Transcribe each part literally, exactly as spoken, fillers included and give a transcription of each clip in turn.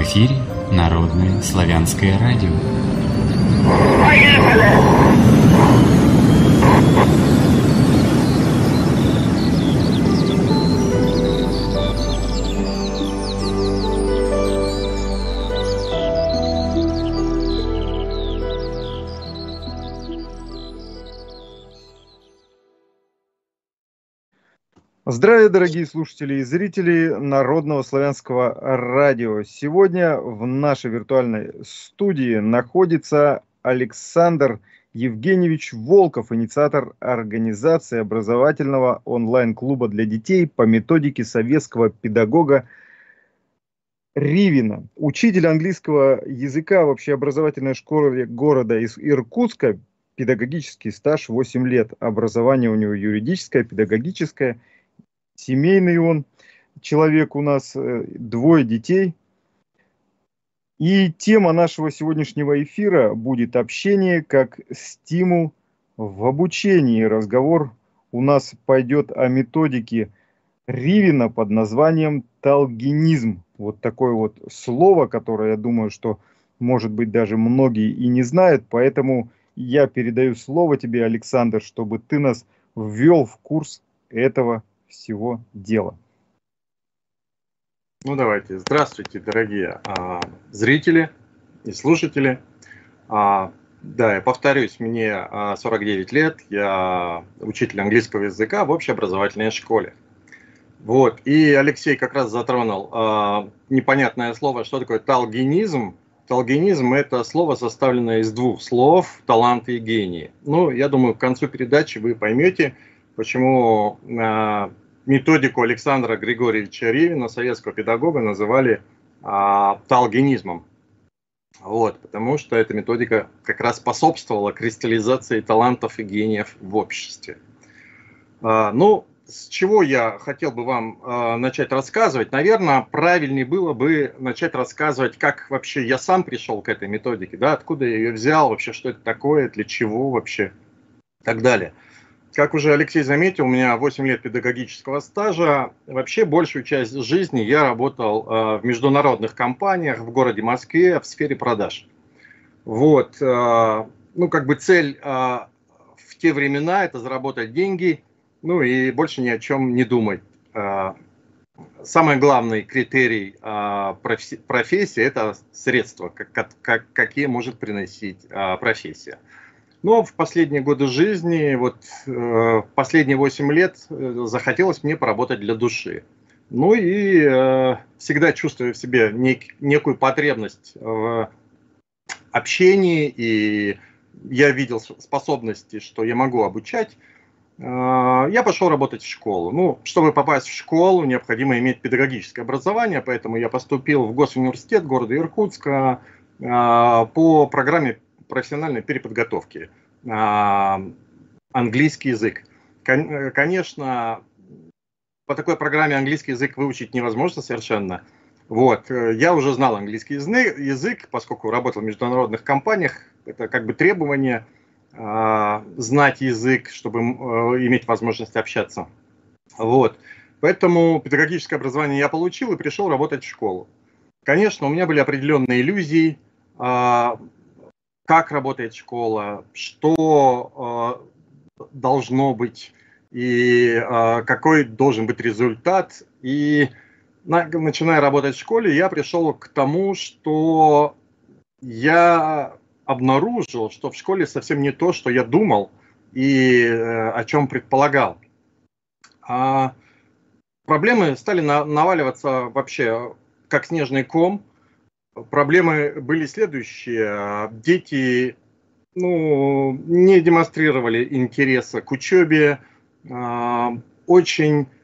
эфире Народное славянское радио. Поехали! Здравия, дорогие слушатели и зрители Народного славянского радио. Сегодня в нашей виртуальной студии находится Александр Евгеньевич Волков, инициатор организации образовательного онлайн-клуба для детей по методике советского педагога Ривина. Учитель английского языка в общеобразовательной школе города из Иркутска, педагогический стаж восемь лет, образование у него юридическое, педагогическое. Семейный он человек у нас, двое детей. И тема нашего сегодняшнего эфира будет общение как стимул в обучении. Разговор у нас пойдет о методике Ривина под названием талгинизм. Вот такое вот слово, которое, я думаю, что, может быть, даже многие и не знают. Поэтому я передаю слово тебе, Александр, чтобы ты нас ввел в курс этого всего дела. Ну давайте. Здравствуйте, дорогие а, зрители и слушатели. А, да, я повторюсь, мне а, сорок девять лет, я учитель английского языка в общеобразовательной школе. Вот, и Алексей как раз затронул а, непонятное слово, что такое талгинизм. Талгинизм – это слово, составленное из двух слов «талант» и «гений». Ну, я думаю, к концу передачи вы поймете, почему э, методику Александра Григорьевича Ривина, советского педагога, называли э, талгинизмом. Вот, потому что эта методика как раз способствовала кристаллизации талантов и гениев в обществе. Э, ну, с чего я хотел бы вам э, начать рассказывать? Наверное, правильнее было бы начать рассказывать, как вообще я сам пришел к этой методике, да, откуда я ее взял, вообще, что это такое, для чего вообще, и так далее. Как уже Алексей заметил, у меня восемь лет педагогического стажа. Вообще большую часть жизни я работал э, в международных компаниях в городе Москве в сфере продаж. Вот, э, ну как бы цель э, в те времена это заработать деньги, ну и больше ни о чем не думать. Э, самый главный критерий э, профессии, профессии это средства, как, как, какие может приносить э, профессия. Но в последние годы жизни, вот э, последние восемь лет, э, захотелось мне поработать для души. Ну и э, всегда чувствую в себе нек, некую потребность в общении, и я видел способности, что я могу обучать. Э, я пошел работать в школу. Ну, чтобы попасть в школу, необходимо иметь педагогическое образование, поэтому я поступил в Госуниверситет города Иркутска э, по программе профессиональной переподготовки, английский язык. Конечно, по такой программе английский язык выучить невозможно совершенно. Вот. Я уже знал английский язык, поскольку работал в международных компаниях. Это как бы требование знать язык, чтобы иметь возможность общаться. Вот. Поэтому педагогическое образование я получил и пришел работать в школу. Конечно, у меня были определенные иллюзии, как работает школа, что э, должно быть и э, какой должен быть результат. И на, начиная работать в школе, я пришел к тому, что я обнаружил, что в школе совсем не то, что я думал и э, о чем предполагал. А проблемы стали на, наваливаться вообще как снежный ком. Проблемы были следующие. Дети ну, не демонстрировали интереса к учебе, очень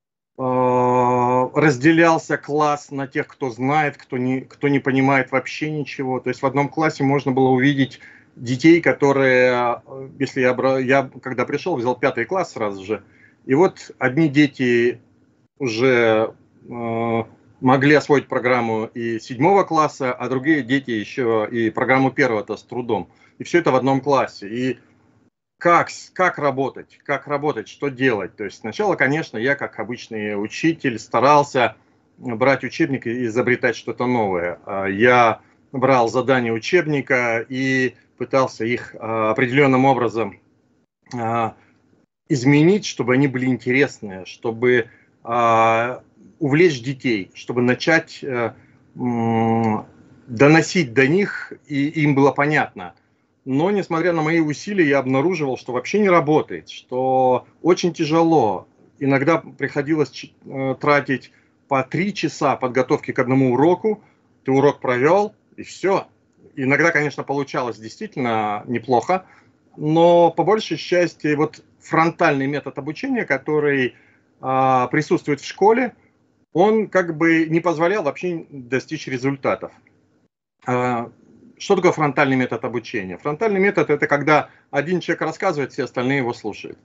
разделялся класс на тех, кто знает, кто не, кто не понимает вообще ничего. То есть в одном классе можно было увидеть детей, которые, если я, я когда пришел, взял пятый класс сразу же, и вот одни дети уже могли освоить программу и седьмого класса, а другие дети еще и программу первого-то с трудом. И все это в одном классе. И как, как работать, как работать, что делать? То есть сначала, конечно, я как обычный учитель старался брать учебник и изобретать что-то новое. Я брал задания учебника и пытался их определенным образом изменить, чтобы они были интересные, чтобы увлечь детей, чтобы начать доносить до них, и им было понятно. Но, несмотря на мои усилия, я обнаруживал, что вообще не работает, что очень тяжело. Иногда приходилось тратить по три часа подготовки к одному уроку. Ты урок провел, и все. Иногда, конечно, получалось действительно неплохо, но по большей части вот фронтальный метод обучения, который а, присутствует в школе, он как бы не позволял вообще достичь результатов. А, что такое фронтальный метод обучения? Фронтальный метод – это когда один человек рассказывает, все остальные его слушают.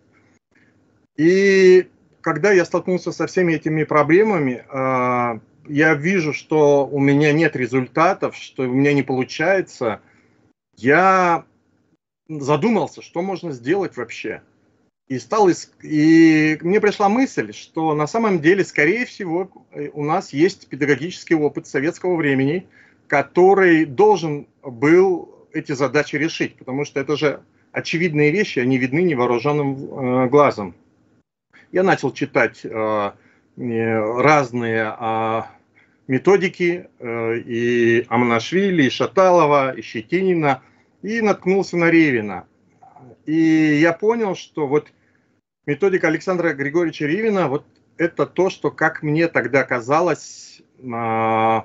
И когда я столкнулся со всеми этими проблемами, а, я вижу, что у меня нет результатов, что у меня не получается, я задумался, что можно сделать вообще. И, стал иск... и мне пришла мысль, что на самом деле, скорее всего, у нас есть педагогический опыт советского времени, который должен был эти задачи решить, потому что это же очевидные вещи, они видны невооруженным э, глазом. Я начал читать э, разные э, методики э, и Амонашвили, и Шаталова, и Щетинина, и наткнулся на Ревина. И я понял, что вот методика Александра Григорьевича Ревина, вот это то, что, как мне тогда казалось, э,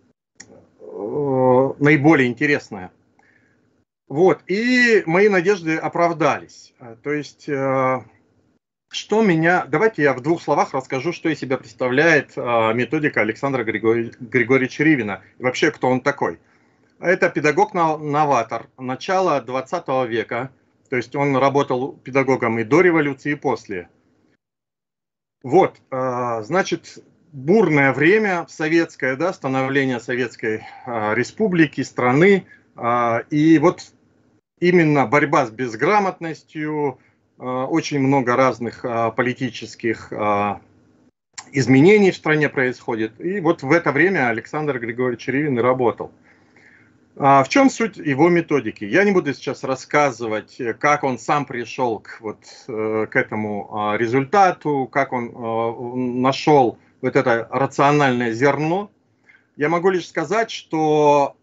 э, наиболее интересное. Вот, и мои надежды оправдались. То есть, э, что меня... Давайте я в двух словах расскажу, что из себя представляет э, методика Александра Григорьевича, Григорьевича Ревина. И вообще, кто он такой. Это педагог-новатор начала двадцатого века. То есть, он работал педагогом и до революции, и после. Вот, э, значит, бурное время советское, да, становление Советской э, Республики, страны. Э, и вот именно борьба с безграмотностью, очень много разных политических изменений в стране происходит. И вот в это время Александр Григорьевич Ревин и работал. В чем суть его методики? Я не буду сейчас рассказывать, как он сам пришел к, вот, к этому результату, как он нашел вот это рациональное зерно. Я могу лишь сказать, что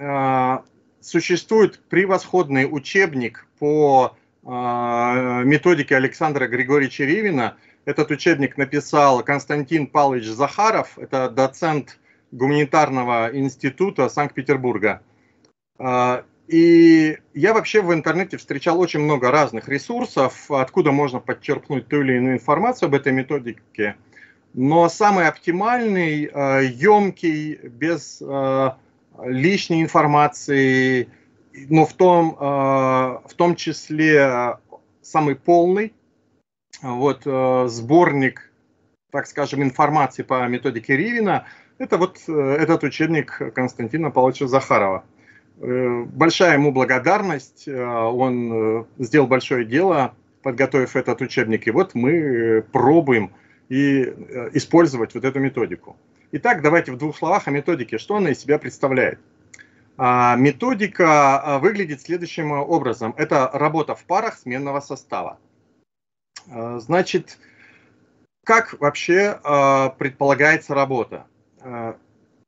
существует превосходный учебник по э, методике Александра Григорьевича Ревина. Этот учебник написал Константин Павлович Захаров, это доцент гуманитарного института Санкт-Петербурга. Э, и я вообще в интернете встречал очень много разных ресурсов, откуда можно подчеркнуть ту или иную информацию об этой методике. Но самый оптимальный, э, емкий, без... Э, лишней информации, но в том, в том числе самый полный вот, сборник, так скажем, информации по методике Ревина, это вот этот учебник Константина Павловича Захарова. Большая ему благодарность, он сделал большое дело, подготовив этот учебник, и вот мы пробуем и использовать вот эту методику. Итак, давайте в двух словах о методике. Что она из себя представляет? А, методика выглядит следующим образом. Это работа в парах сменного состава. А, значит, как вообще а, предполагается работа? А,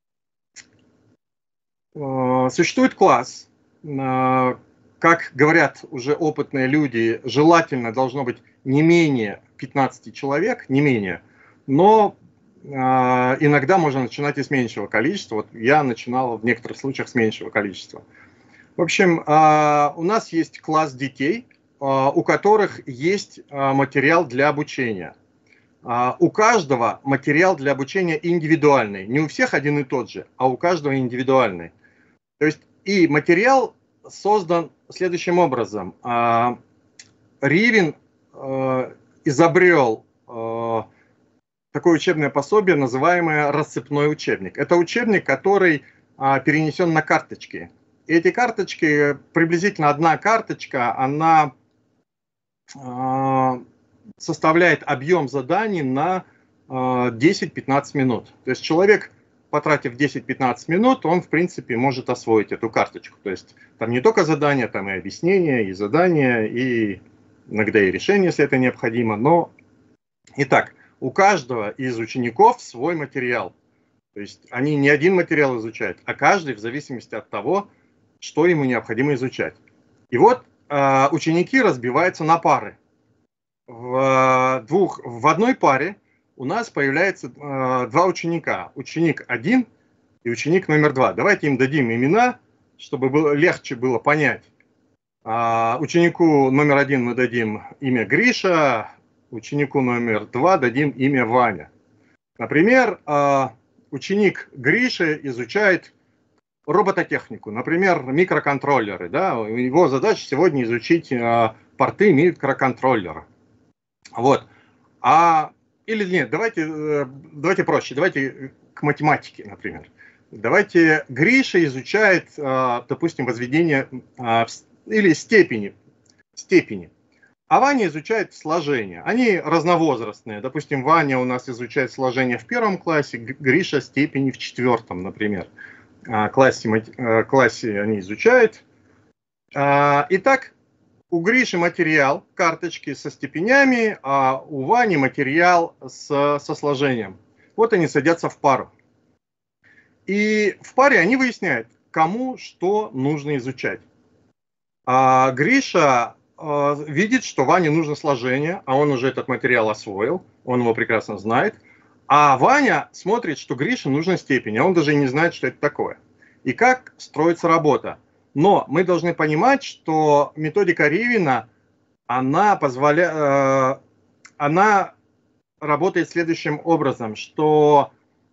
а, существует класс. А, как говорят уже опытные люди, желательно должно быть не менее пятнадцати человек, не менее, но иногда можно начинать и с меньшего количества. Вот я начинал в некоторых случаях с меньшего количества. В общем, у нас есть класс детей, у которых есть материал для обучения. У каждого материал для обучения индивидуальный. Не у всех один и тот же, а у каждого индивидуальный. То есть и материал создан следующим образом. Ревин изобрел такое учебное пособие, называемое рассыпной учебник. Это учебник, который а, перенесен на карточки. И эти карточки, приблизительно одна карточка, она а, составляет объем заданий на десять-пятнадцать минут. То есть человек, потратив десять-пятнадцать минут, он, в принципе, может освоить эту карточку. То есть там не только задания, там и объяснения, и задания, и иногда и решения, если это необходимо. Но, итак, у каждого из учеников свой материал. То есть они не один материал изучают, а каждый в зависимости от того, что ему необходимо изучать. И вот э, ученики разбиваются на пары. В, двух, в одной паре у нас появляется э, два ученика. Ученик один и ученик номер два. Давайте им дадим имена, чтобы было, легче было понять. А, ученику номер один мы дадим имя Гриша, ученику номер два дадим имя Ваня. Например, э, ученик Гриша изучает робототехнику, например, микроконтроллеры. Да? Его задача сегодня изучить э, порты микроконтроллера. Вот. А, или нет, давайте, э, давайте проще, давайте к математике, например. Давайте Гриша изучает, э, допустим, возведение э, или степени, степени, а Ваня изучает сложение. Они разновозрастные. Допустим, Ваня у нас изучает сложение в первом классе, Гриша степени в четвертом, например. Классе, классе они изучают. Итак, у Гриши материал, карточки со степенями, а у Вани материал с, со сложением. Вот они садятся в пару. И в паре они выясняют, кому что нужно изучать. А Гриша э, видит, что Ване нужно сложение, а он уже этот материал освоил, он его прекрасно знает. А Ваня смотрит, что Грише нужна степень, а он даже не знает, что это такое. И как строится работа. Но мы должны понимать, что методика Ривина, она, позволя... э, она работает следующим образом, что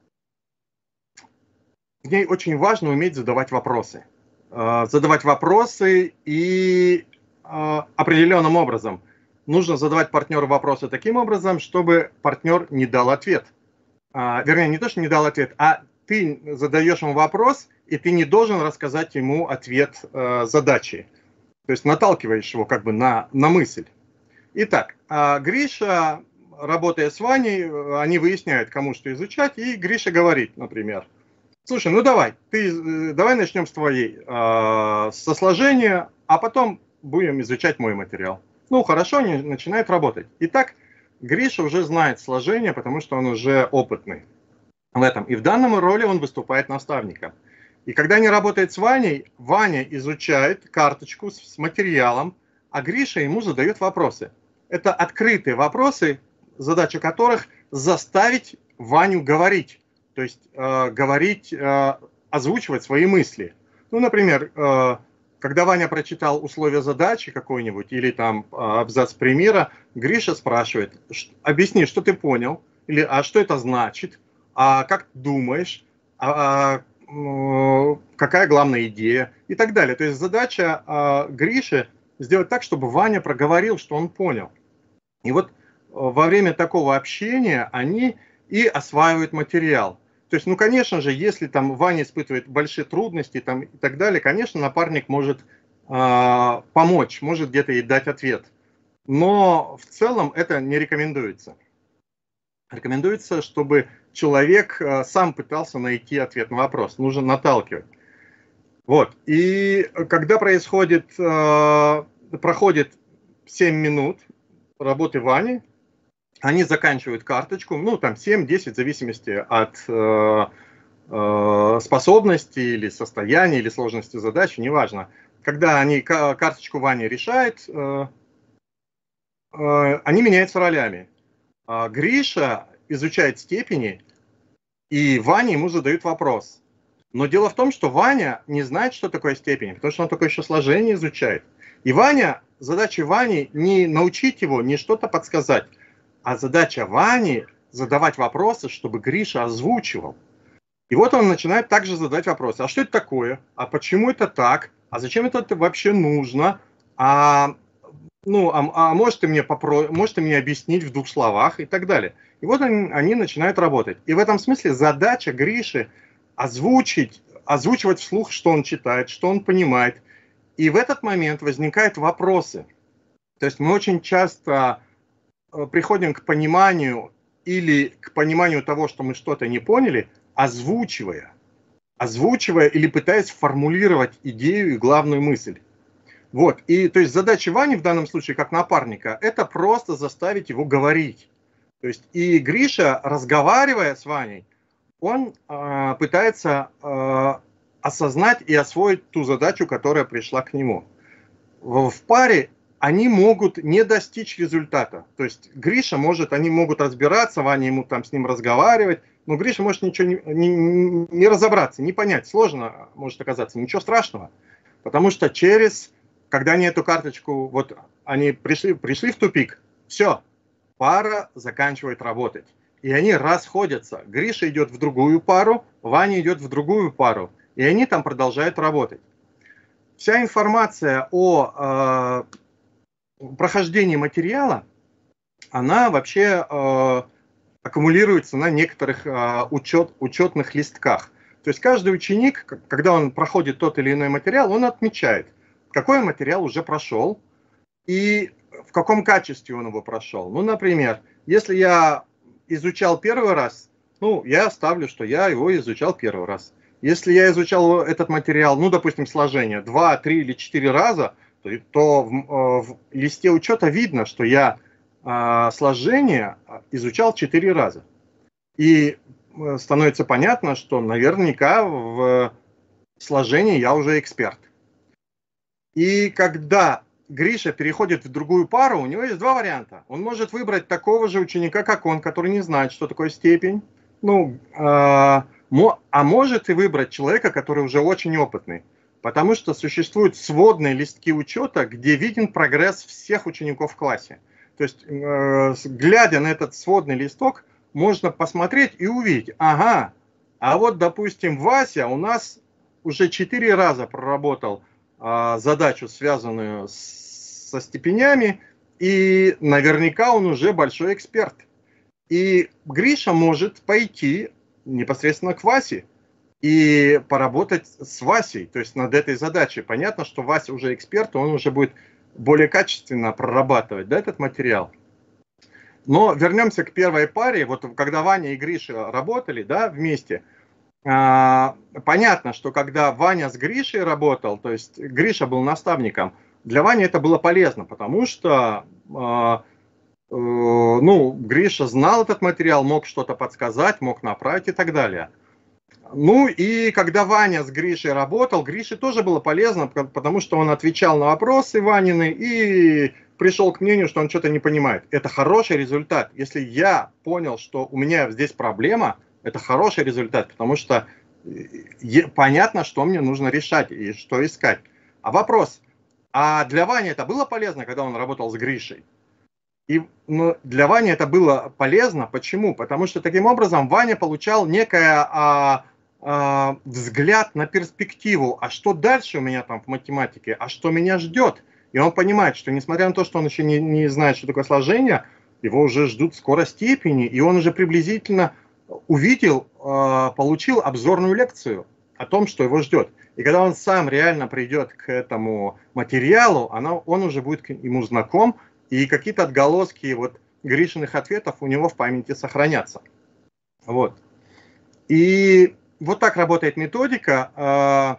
в ней очень важно уметь задавать вопросы. Э, задавать вопросы и э, определенным образом. Нужно задавать партнеру вопросы таким образом, чтобы партнер не дал ответ. А, вернее, не то, что не дал ответ, а ты задаешь ему вопрос, и ты не должен рассказать ему ответ э, задачи. То есть наталкиваешь его как бы на, на мысль. Итак, а Гриша, работая с Ваней, они выясняют, кому что изучать, и Гриша говорит, например, слушай, ну давай, ты, давай начнем с твоей, э, со сложения, а потом будем изучать мой материал. Ну, хорошо, они начинают работать. Итак, Гриша уже знает сложение, потому что он уже опытный в этом. И в данном роли он выступает наставником. И когда они работают с Ваней, Ваня изучает карточку с материалом, а Гриша ему задает вопросы. Это открытые вопросы, задача которых заставить Ваню говорить. То есть э, говорить, э, озвучивать свои мысли. Ну, например, э, когда Ваня прочитал условия задачи какой-нибудь или там абзац примера, Гриша спрашивает, объясни, что ты понял, или а что это значит, а как ты думаешь, а, а, какая главная идея и так далее. То есть задача а, Гриши сделать так, чтобы Ваня проговорил, что он понял. И вот во время такого общения они и осваивают материал. То есть, ну, конечно же, если там Ваня испытывает большие трудности там, и так далее, конечно, напарник может э, помочь, может где-то ей дать ответ. Но в целом это не рекомендуется. Рекомендуется, чтобы человек э, сам пытался найти ответ на вопрос. Нужно наталкивать. Вот. И когда происходит, э, проходит семь минут работы Вани, они заканчивают карточку, ну, там семь-десять, в зависимости от э, э, способности или состояния, или сложности задачи, неважно. Когда они карточку Вани решают, э, э, они меняются ролями. А Гриша изучает степени, и Ваня ему задают вопрос. Но дело в том, что Ваня не знает, что такое степень, потому что он только еще сложение изучает. И Ваня, задача Вани не научить его, не что-то подсказать, а задача Вани задавать вопросы, чтобы Гриша озвучивал. И вот он начинает также задать вопросы. А что это такое? А почему это так? А зачем это вообще нужно? А, ну, а, а может, ты мне попро... может ты мне объяснить в двух словах и так далее. И вот они, они начинают работать. И в этом смысле задача Гриши озвучить, озвучивать вслух, что он читает, что он понимает. И в этот момент возникают вопросы. То есть мы очень часто приходим к пониманию или к пониманию того, что мы что-то не поняли, озвучивая, озвучивая или пытаясь формулировать идею и главную мысль. Вот, и то есть задача Вани в данном случае, как напарника, это просто заставить его говорить. То есть и Гриша, разговаривая с Ваней, он э, пытается э, осознать и освоить ту задачу, которая пришла к нему. В, в паре они могут не достичь результата. То есть Гриша может, они могут разбираться, Ваня ему там с ним разговаривать, но Гриша может ничего не, не, не разобраться, не понять. Сложно может оказаться, ничего страшного. Потому что через, когда они эту карточку, вот они пришли, пришли в тупик, все, пара заканчивает работать. И они расходятся. Гриша идет в другую пару, Ваня идет в другую пару. И они там продолжают работать. Вся информация о э, прохождении материала, она вообще э, аккумулируется на некоторых э, учет, учетных листках. То есть каждый ученик, когда он проходит тот или иной материал, он отмечает, какой материал уже прошел и в каком качестве он его прошел. Ну, например, если я изучал первый раз, ну, я ставлю, что я его изучал первый раз. Если я изучал этот материал, ну, допустим, сложение, два, три или четыре раза, то, то в, в листе учета видно, что я э, сложение изучал четыре раза. И становится понятно, что наверняка в сложении я уже эксперт. И когда Гриша переходит в другую пару, у него есть два варианта. Он может выбрать такого же ученика, как он, который не знает, что такое степень. Ну, э, мо, а может и выбрать человека, который уже очень опытный. Потому что существуют сводные листки учета, где виден прогресс всех учеников в классе. То есть, э, глядя на этот сводный листок, можно посмотреть и увидеть, ага, а вот, допустим, Вася у нас уже четыре раза проработал задачу, связанную с, со степенями, и наверняка он уже большой эксперт. И Гриша может пойти непосредственно к Васе и поработать с Васей, то есть над этой задачей. Понятно, что Вася уже эксперт, он уже будет более качественно прорабатывать, да, этот материал. Но вернемся к первой паре. Вот когда Ваня и Гриша работали, да, вместе, понятно, что когда Ваня с Гришей работал, то есть Гриша был наставником, для Вани это было полезно, потому что э, э, ну, Гриша знал этот материал, мог что-то подсказать, мог направить и так далее. Ну и когда Ваня с Гришей работал, Грише тоже было полезно, потому что он отвечал на вопросы Ванины и пришел к мнению, что он что-то не понимает. Это хороший результат. Если я понял, что у меня здесь проблема, это хороший результат, потому что понятно, что мне нужно решать и что искать. А вопрос, а для Вани это было полезно, когда он работал с Гришей? И ну, для Вани это было полезно. Почему? Потому что таким образом Ваня получал некое а, а, взгляд на перспективу. А что дальше у меня там в математике? А что меня ждет? И он понимает, что несмотря на то, что он еще не, не знает, что такое сложение, его уже ждут скоро степени, и он уже приблизительно увидел, получил обзорную лекцию о том, что его ждет. И когда он сам реально придет к этому материалу, она, он уже будет ему знаком, и какие-то отголоски вот Гришиных ответов у него в памяти сохранятся. Вот. И вот так работает методика.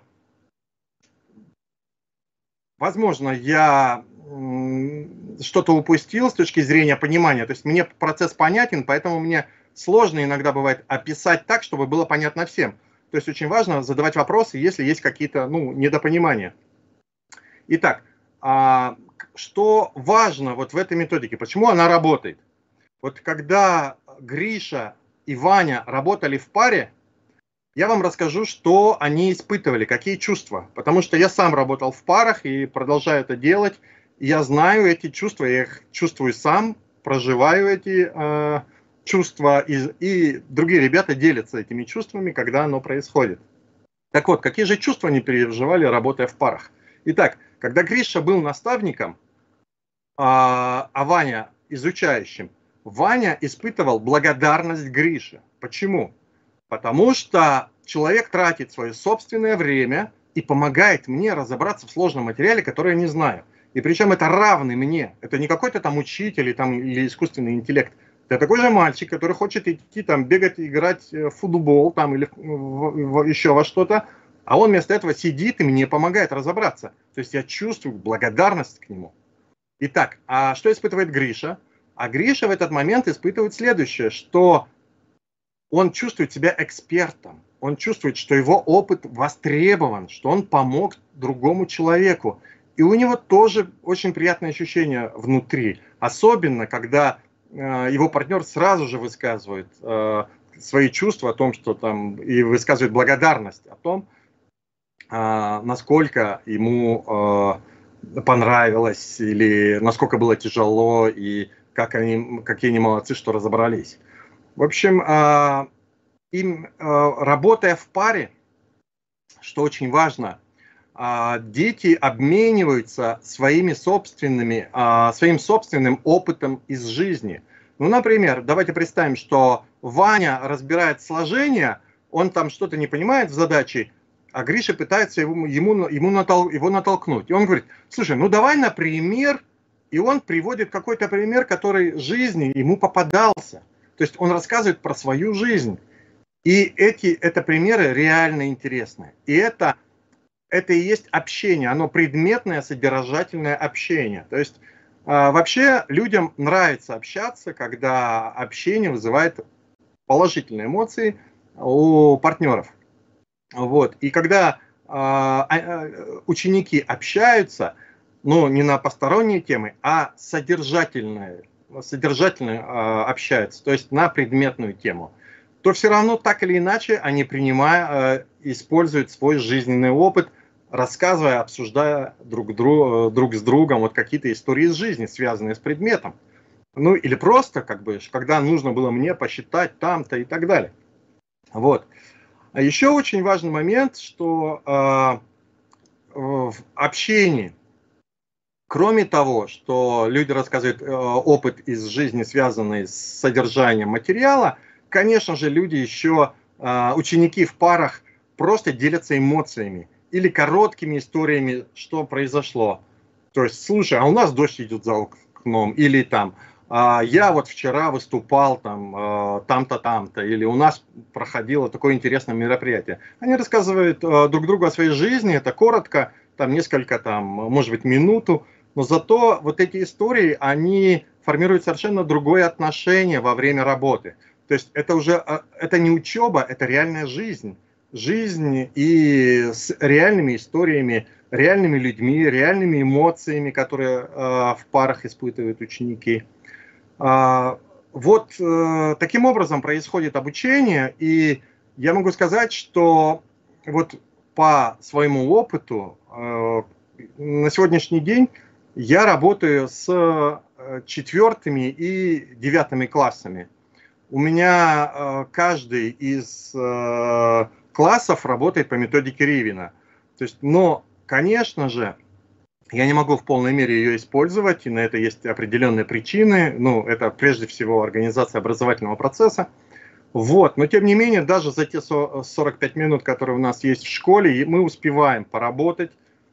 Возможно, я что-то упустил с точки зрения понимания. То есть мне процесс понятен, поэтому мне сложно иногда бывает описать так, чтобы было понятно всем. То есть очень важно задавать вопросы, если есть какие-то ну, недопонимания. Итак, а, что важно вот в этой методике? Почему она работает? Вот когда Гриша и Ваня работали в паре, я вам расскажу, что они испытывали, какие чувства. Потому что я сам работал в парах и продолжаю это делать. И я знаю эти чувства, я их чувствую сам, проживаю эти э, чувства. И, и другие ребята делятся этими чувствами, когда оно происходит. Так вот, какие же чувства они переживали, работая в парах? Итак, когда Гриша был наставником, а, а Ваня изучающим, Ваня испытывал благодарность Грише. Почему? Потому что человек тратит свое собственное время и помогает мне разобраться в сложном материале, который я не знаю. И причем это равный мне. Это не какой-то там учитель или, там, или искусственный интеллект. Ты такой же мальчик, который хочет идти там бегать, играть в футбол там или в, в, еще во что-то, а он вместо этого сидит и мне помогает разобраться. То есть я чувствую благодарность к нему. Итак, а что испытывает Гриша? А Гриша в этот момент испытывает следующее, что он чувствует себя экспертом, он чувствует, что его опыт востребован, что он помог другому человеку. И у него тоже очень приятное ощущение внутри, особенно когда э, его партнер сразу же высказывает э, свои чувства о том, что там, и высказывает благодарность о том, э, насколько ему э, понравилось, или насколько было тяжело, и как они, какие они молодцы, что разобрались. В общем, э, им, э, работая в паре, что очень важно, дети обмениваются своими собственными, своим собственным опытом из жизни. Ну, например, давайте представим, что Ваня разбирает сложение, он там что-то не понимает в задаче, а Гриша пытается ему, ему, ему натол, его натолкнуть. И он говорит, слушай, ну давай, например, и он приводит какой-то пример, который в жизни ему попадался. То есть он рассказывает про свою жизнь. И эти это примеры реально интересные. И это... Это и есть общение, оно предметное, содержательное общение. То есть э, вообще людям нравится общаться, когда общение вызывает положительные эмоции у партнеров. Вот. И когда э, ученики общаются, ну не на посторонние темы, а содержательные, содержательно э, общаются, то есть на предметную тему, то все равно так или иначе они принимая, э, используют свой жизненный опыт, рассказывая, обсуждая друг, друг, друг с другом вот какие-то истории из жизни, связанные с предметом. Ну или просто, как бы, когда нужно было мне посчитать там-то и так далее. Вот. А еще очень важный момент, что э, в общении, кроме того, что люди рассказывают э, опыт из жизни, связанный с содержанием материала, конечно же, люди еще, э, ученики в парах, просто делятся эмоциями или короткими историями, что произошло. То есть, слушай, а у нас дождь идет за окном, или там, а, я вот вчера выступал там, а, там-то, там-то, или у нас проходило такое интересное мероприятие. Они рассказывают а, друг другу о своей жизни, это коротко, там несколько, там, может быть, минуту, но зато вот эти истории, они формируют совершенно другое отношение во время работы. То есть это уже, это не учеба, это реальная жизнь. Жизнь и с реальными историями, реальными людьми, реальными эмоциями, которые э, в парах испытывают ученики. А, вот э, таким образом происходит обучение, и я могу сказать, что вот по своему опыту э, на сегодняшний день я работаю с четвертыми и девятыми классами. У меня э, каждый из э, классов работает по методике Ривина. То есть, но, конечно же, я не могу в полной мере ее использовать, и на это есть определенные причины. Ну, это прежде всего организация образовательного процесса. Вот. Но, тем не менее, даже за те сорок пять минут, которые у нас есть в школе, мы успеваем поработать.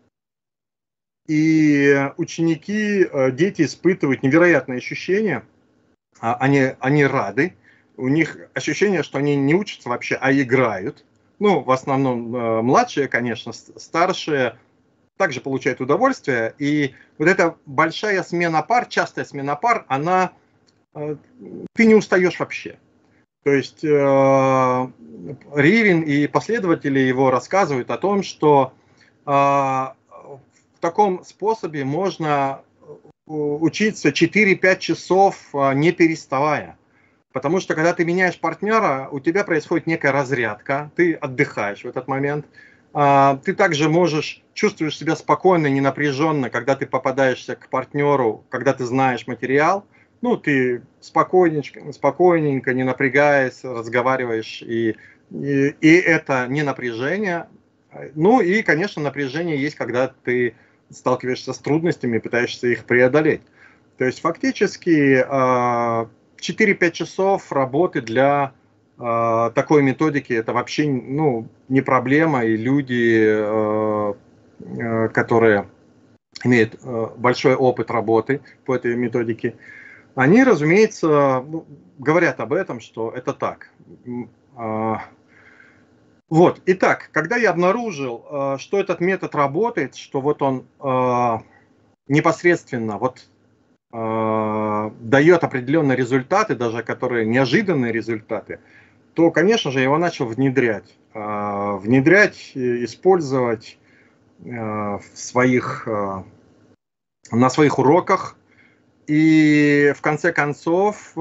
И ученики, дети испытывают невероятные ощущения. Они, они рады. У них ощущение, что они не учатся вообще, а играют. Ну, в основном э, младшие, конечно, старшие также получают удовольствие. И вот эта большая смена пар, частая смена пар, она, э, ты не устаешь вообще. То есть э, Ривин и последователи его рассказывают о том, что э, в таком способе можно учиться четыре-пять часов, э, не переставая. Потому что, когда ты меняешь партнера, у тебя происходит некая разрядка, ты отдыхаешь в этот момент. Ты также можешь, чувствуешь себя спокойно, не напряженно, когда ты попадаешься к партнеру, когда ты знаешь материал. Ну, ты спокойненько, спокойненько, не напрягаясь, разговариваешь, и, и, и это не напряжение. Ну, и, конечно, напряжение есть, когда ты сталкиваешься с трудностями, пытаешься их преодолеть. То есть, фактически, четыре-пять часов работы для э, такой методики это вообще ну, не проблема, и люди, э, э, которые имеют э, большой опыт работы по этой методике, они, разумеется, говорят об этом, что это так. Вот, итак, когда я обнаружил, что этот метод работает, что вот он непосредственно вот дает определенные результаты, даже которые неожиданные результаты, то, конечно же, я его начал внедрять. Внедрять, использовать в своих, на своих уроках. И в конце концов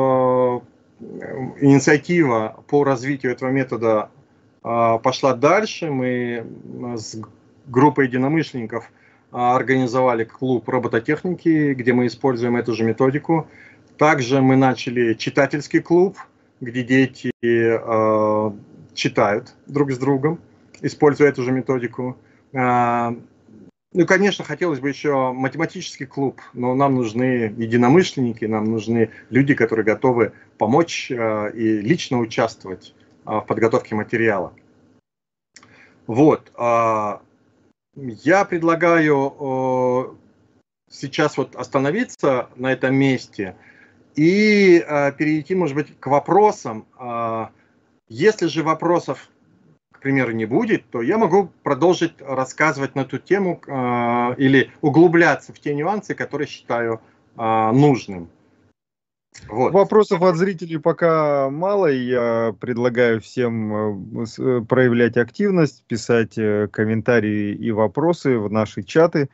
инициатива по развитию этого метода пошла дальше. Мы с группой единомышленников организовали клуб робототехники, где мы используем эту же методику. Также мы начали читательский клуб, где дети э, читают друг с другом, используя эту же методику. Э, ну, конечно, хотелось бы еще математический клуб, но нам нужны единомышленники, нам нужны люди, которые готовы помочь э, и лично участвовать э, в подготовке материала. Вот. Э, я предлагаю э, сейчас вот остановиться на этом месте и э, перейти, может быть, к вопросам. Э, если же вопросов, к примеру, не будет, то я могу продолжить рассказывать на эту тему э, или углубляться в те нюансы, которые считаю э, нужным. Вот. Вопросов от зрителей пока мало, и я предлагаю всем проявлять активность, писать комментарии и вопросы в наши чаты.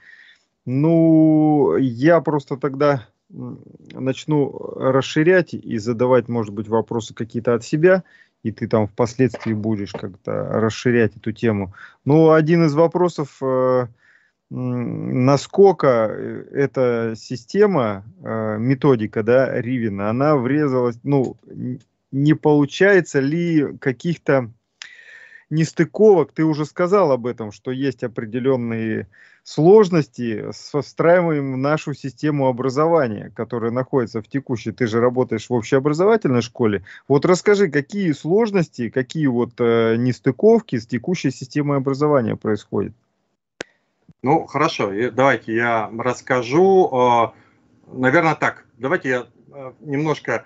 Ну, я просто тогда начну расширять и задавать, может быть, вопросы какие-то от себя, и ты там впоследствии будешь как-то расширять эту тему. Ну, один из вопросов, э, насколько эта система, э, методика, да, Ривина, она врезалась, ну, не получается ли каких-то нестыковок? Ты уже сказал об этом, что есть определенные сложности с встраиванием в нашу систему образования, которая находится в текущей. Ты же работаешь в общеобразовательной школе. Вот расскажи, какие сложности, какие вот э, нестыковки с текущей системой образования происходят? Ну, хорошо, давайте я расскажу. Наверное, так. Давайте я немножко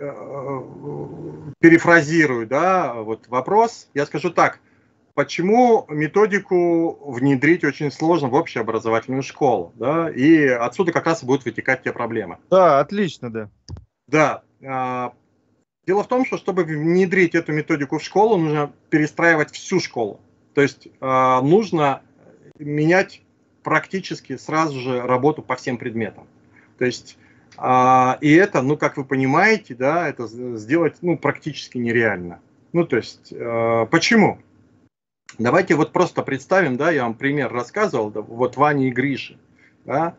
перефразирую, да, вот вопрос. Я скажу так. Почему методику внедрить очень сложно в общеобразовательную школу, да, и отсюда как раз и будут вытекать те проблемы. Да, отлично, да. Да. Дело в том, что чтобы внедрить эту методику в школу, нужно перестраивать всю школу. То есть нужно менять практически сразу же работу по всем предметам. То есть и это, ну, как вы понимаете, да, это сделать, ну, практически нереально. Ну, то есть почему? Давайте вот просто представим, да, я вам пример рассказывал, да, вот Вани и Гриши, да,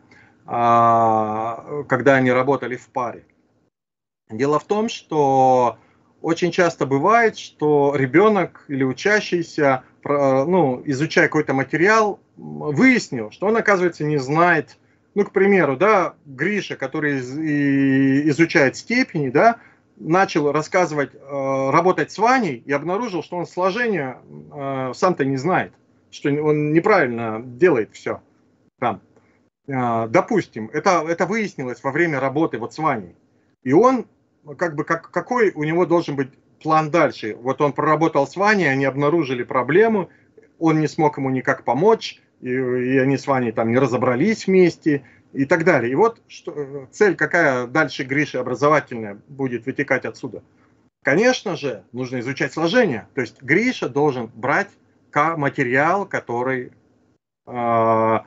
а, когда они работали в паре. Дело в том, что очень часто бывает, что ребенок или учащийся, ну, изучая какой-то материал, выяснил, что он, оказывается, не знает, ну, к примеру, да, Гриша, который изучает степени, да, начал рассказывать, э, работать с Ваней и обнаружил, что он сложение э, сам-то не знает, что он неправильно делает все там. Э, допустим, это, это выяснилось во время работы вот с Ваней. И он, как бы, как, какой у него должен быть план дальше? Вот он проработал с Ваней, они обнаружили проблему, он не смог ему никак помочь, и, и они с Ваней там не разобрались вместе, и так далее. И вот что, цель какая дальше Гриши образовательная будет вытекать отсюда. Конечно же, нужно изучать сложение. То есть Гриша должен брать материал, который э, э,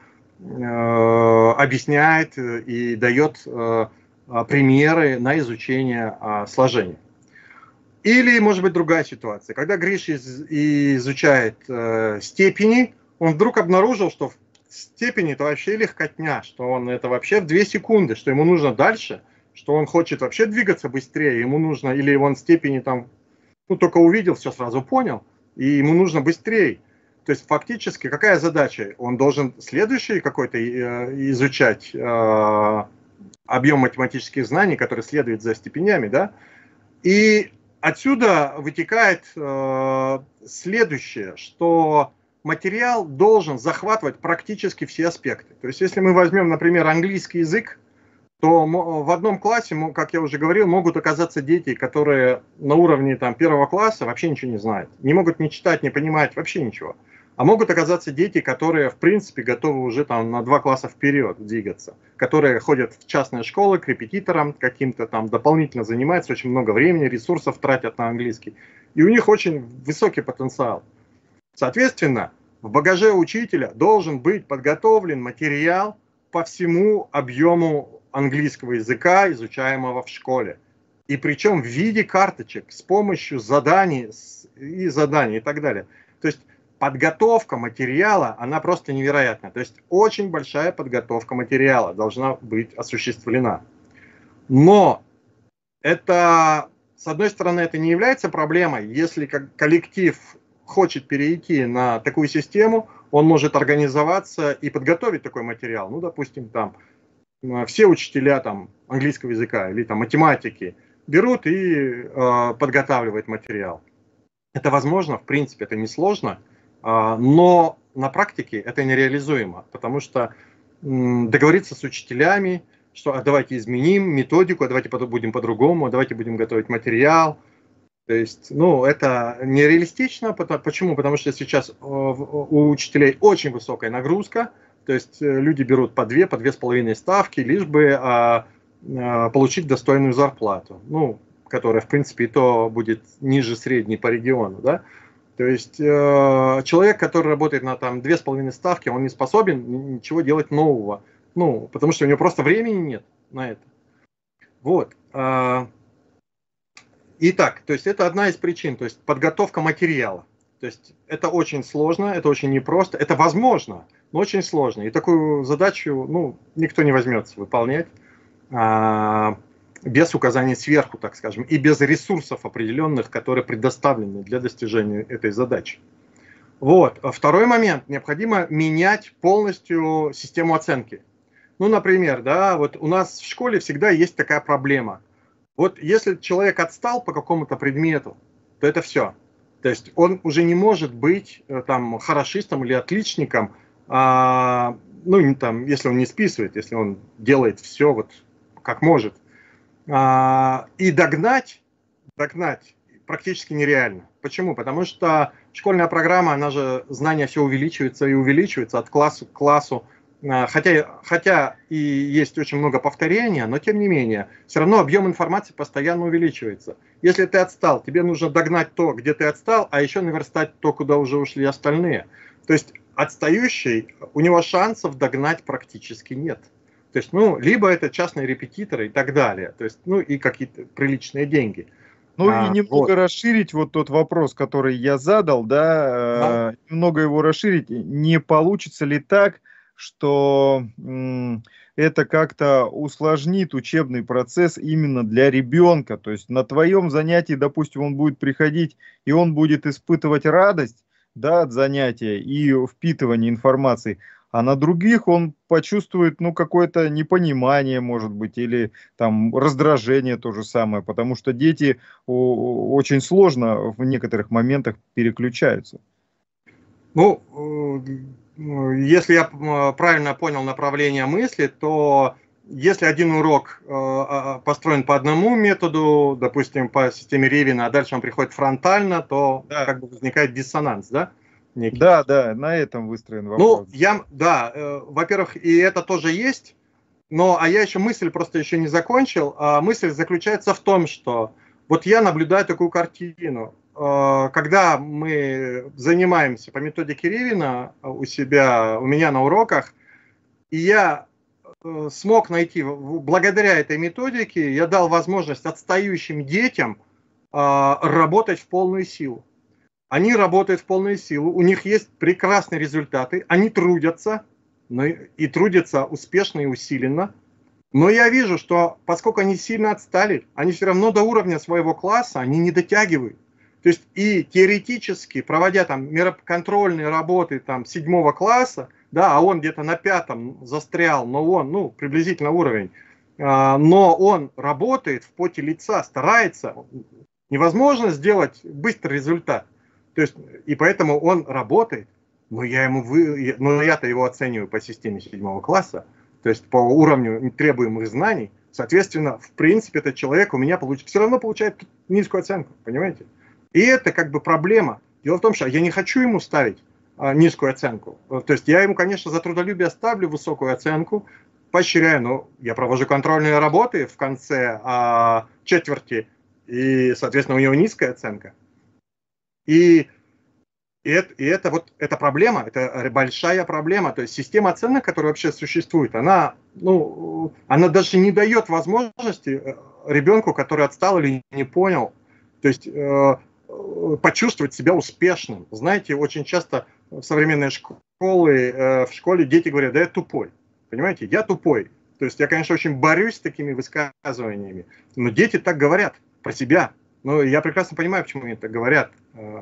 объясняет и дает э, примеры на изучение э, сложения. Или, может быть, другая ситуация. Когда Гриша из, изучает э, степени, он вдруг обнаружил, что степени это вообще легкотня, что он это вообще в две секунды, что ему нужно дальше, что он хочет вообще двигаться быстрее, ему нужно, или он степени там, ну, только увидел, все сразу понял, и ему нужно быстрее. То есть фактически какая задача? Он должен следующий какой-то э, изучать э, объем математических знаний, который следует за степенями, да, и отсюда вытекает э, следующее, что материал должен захватывать практически все аспекты. То есть, если мы возьмем, например, английский язык, то в одном классе, как я уже говорил, могут оказаться дети, которые на уровне там, первого класса вообще ничего не знают. Не могут ни читать, ни понимать, вообще ничего. А могут оказаться дети, которые, в принципе, готовы уже там на два класса вперед двигаться. Которые ходят в частные школы к репетиторам каким-то там, дополнительно занимаются, очень много времени, ресурсов тратят на английский. И у них очень высокий потенциал. Соответственно, в багаже учителя должен быть подготовлен материал по всему объему английского языка, изучаемого в школе. И причем в виде карточек, с помощью заданий и заданий и так далее. То есть подготовка материала, она просто невероятная. То есть очень большая подготовка материала должна быть осуществлена. Но это, с одной стороны, это не является проблемой, если как коллектив хочет перейти на такую систему, он может организоваться и подготовить такой материал. Ну, допустим, там все учителя там, английского языка или там, математики берут и э, подготавливают материал. Это возможно, в принципе, это несложно, э, но на практике это нереализуемо, потому что э, договориться с учителями, что а давайте изменим методику, а давайте будем по-другому, а давайте будем готовить материал. То есть, ну, это нереалистично. Почему? Потому что сейчас у учителей очень высокая нагрузка. То есть люди берут по две, по две с половиной ставки, лишь бы а, а, получить достойную зарплату, ну, которая, в принципе, и то будет ниже средней по региону, да. То есть э, человек, который работает на там две с половиной ставки, он не способен ничего делать нового, ну, потому что у него просто времени нет на это. Вот. Итак, то есть это одна из причин, то есть подготовка материала. То есть это очень сложно, это очень непросто, это возможно, но очень сложно. И такую задачу, ну, никто не возьмется выполнять а, без указаний сверху, так скажем, и без ресурсов определенных, которые предоставлены для достижения этой задачи. Вот. Второй момент. Необходимо менять полностью систему оценки. Ну, например, да, вот у нас в школе всегда есть такая проблема. Вот если человек отстал по какому-то предмету, то это все. То есть он уже не может быть там хорошистом или отличником, а, ну, там, если он не списывает, если он делает все вот как может. А, и догнать, догнать практически нереально. Почему? Потому что школьная программа, она же, знания все увеличивается и увеличивается от класса к классу. Хотя, хотя и есть очень много повторения, но тем не менее, все равно объем информации постоянно увеличивается. Если ты отстал, тебе нужно догнать то, где ты отстал, а еще наверстать то, куда уже ушли остальные. То есть отстающий, у него шансов догнать практически нет. То есть, ну, либо это частные репетиторы и так далее. То есть, ну, и какие-то приличные деньги. Ну а, и немного вот. расширить вот тот вопрос, который я задал, да, да. Э, немного его расширить. Не получится ли так, что м, это как-то усложнит учебный процесс именно для ребенка? То есть на твоем занятии, допустим, он будет приходить, и он будет испытывать радость, да, от занятия и впитывания информации, а на других он почувствует, ну, какое-то непонимание, может быть, или там раздражение то же самое, потому что дети о, очень сложно в некоторых моментах переключаются. Ну, если я правильно понял направление мысли, то если один урок построен по одному методу, допустим, по системе Ревина, а дальше он приходит фронтально, то да. как бы возникает диссонанс, да? Некий. Да, да, на этом выстроен вопрос. Ну, я, да, э, во-первых, и это тоже есть, но, а я еще мысль просто еще не закончил. А мысль заключается в том, что вот я наблюдаю такую картину. Э, когда мы занимаемся по методике Ревина у себя, у меня на уроках, и я э, смог найти, благодаря этой методике, я дал возможность отстающим детям э, работать в полную силу. Они работают в полную силу, у них есть прекрасные результаты, они трудятся, но и трудятся успешно и усиленно. Но я вижу, что поскольку они сильно отстали, они все равно до уровня своего класса, они не дотягивают. То есть и теоретически, проводя там контрольные работы там, седьмого класса, да, а он где-то на пятом застрял, но он, ну, приблизительно уровень, но он работает в поте лица, старается, невозможно сделать быстрый результат. То есть, и поэтому он работает, но я ему вы, но я-то его оцениваю по системе седьмого класса, то есть по уровню требуемых знаний, соответственно, в принципе, этот человек у меня получ... все равно получает низкую оценку, понимаете? И это как бы проблема. Дело в том, что я не хочу ему ставить а, низкую оценку. То есть я ему, конечно, за трудолюбие ставлю высокую оценку, поощряю, но я провожу контрольные работы в конце а, четверти, и, соответственно, у него низкая оценка. И, и, это, и это вот эта проблема, это большая проблема. То есть система оценок, которая вообще существует, она, ну, она даже не дает возможности ребенку, который отстал или не понял, то есть э, почувствовать себя успешным. Знаете, очень часто в современной школе, э, в школе дети говорят: да я тупой. Понимаете, я тупой. То есть я, конечно, очень борюсь с такими высказываниями, но дети так говорят про себя. Но я прекрасно понимаю, почему они так говорят.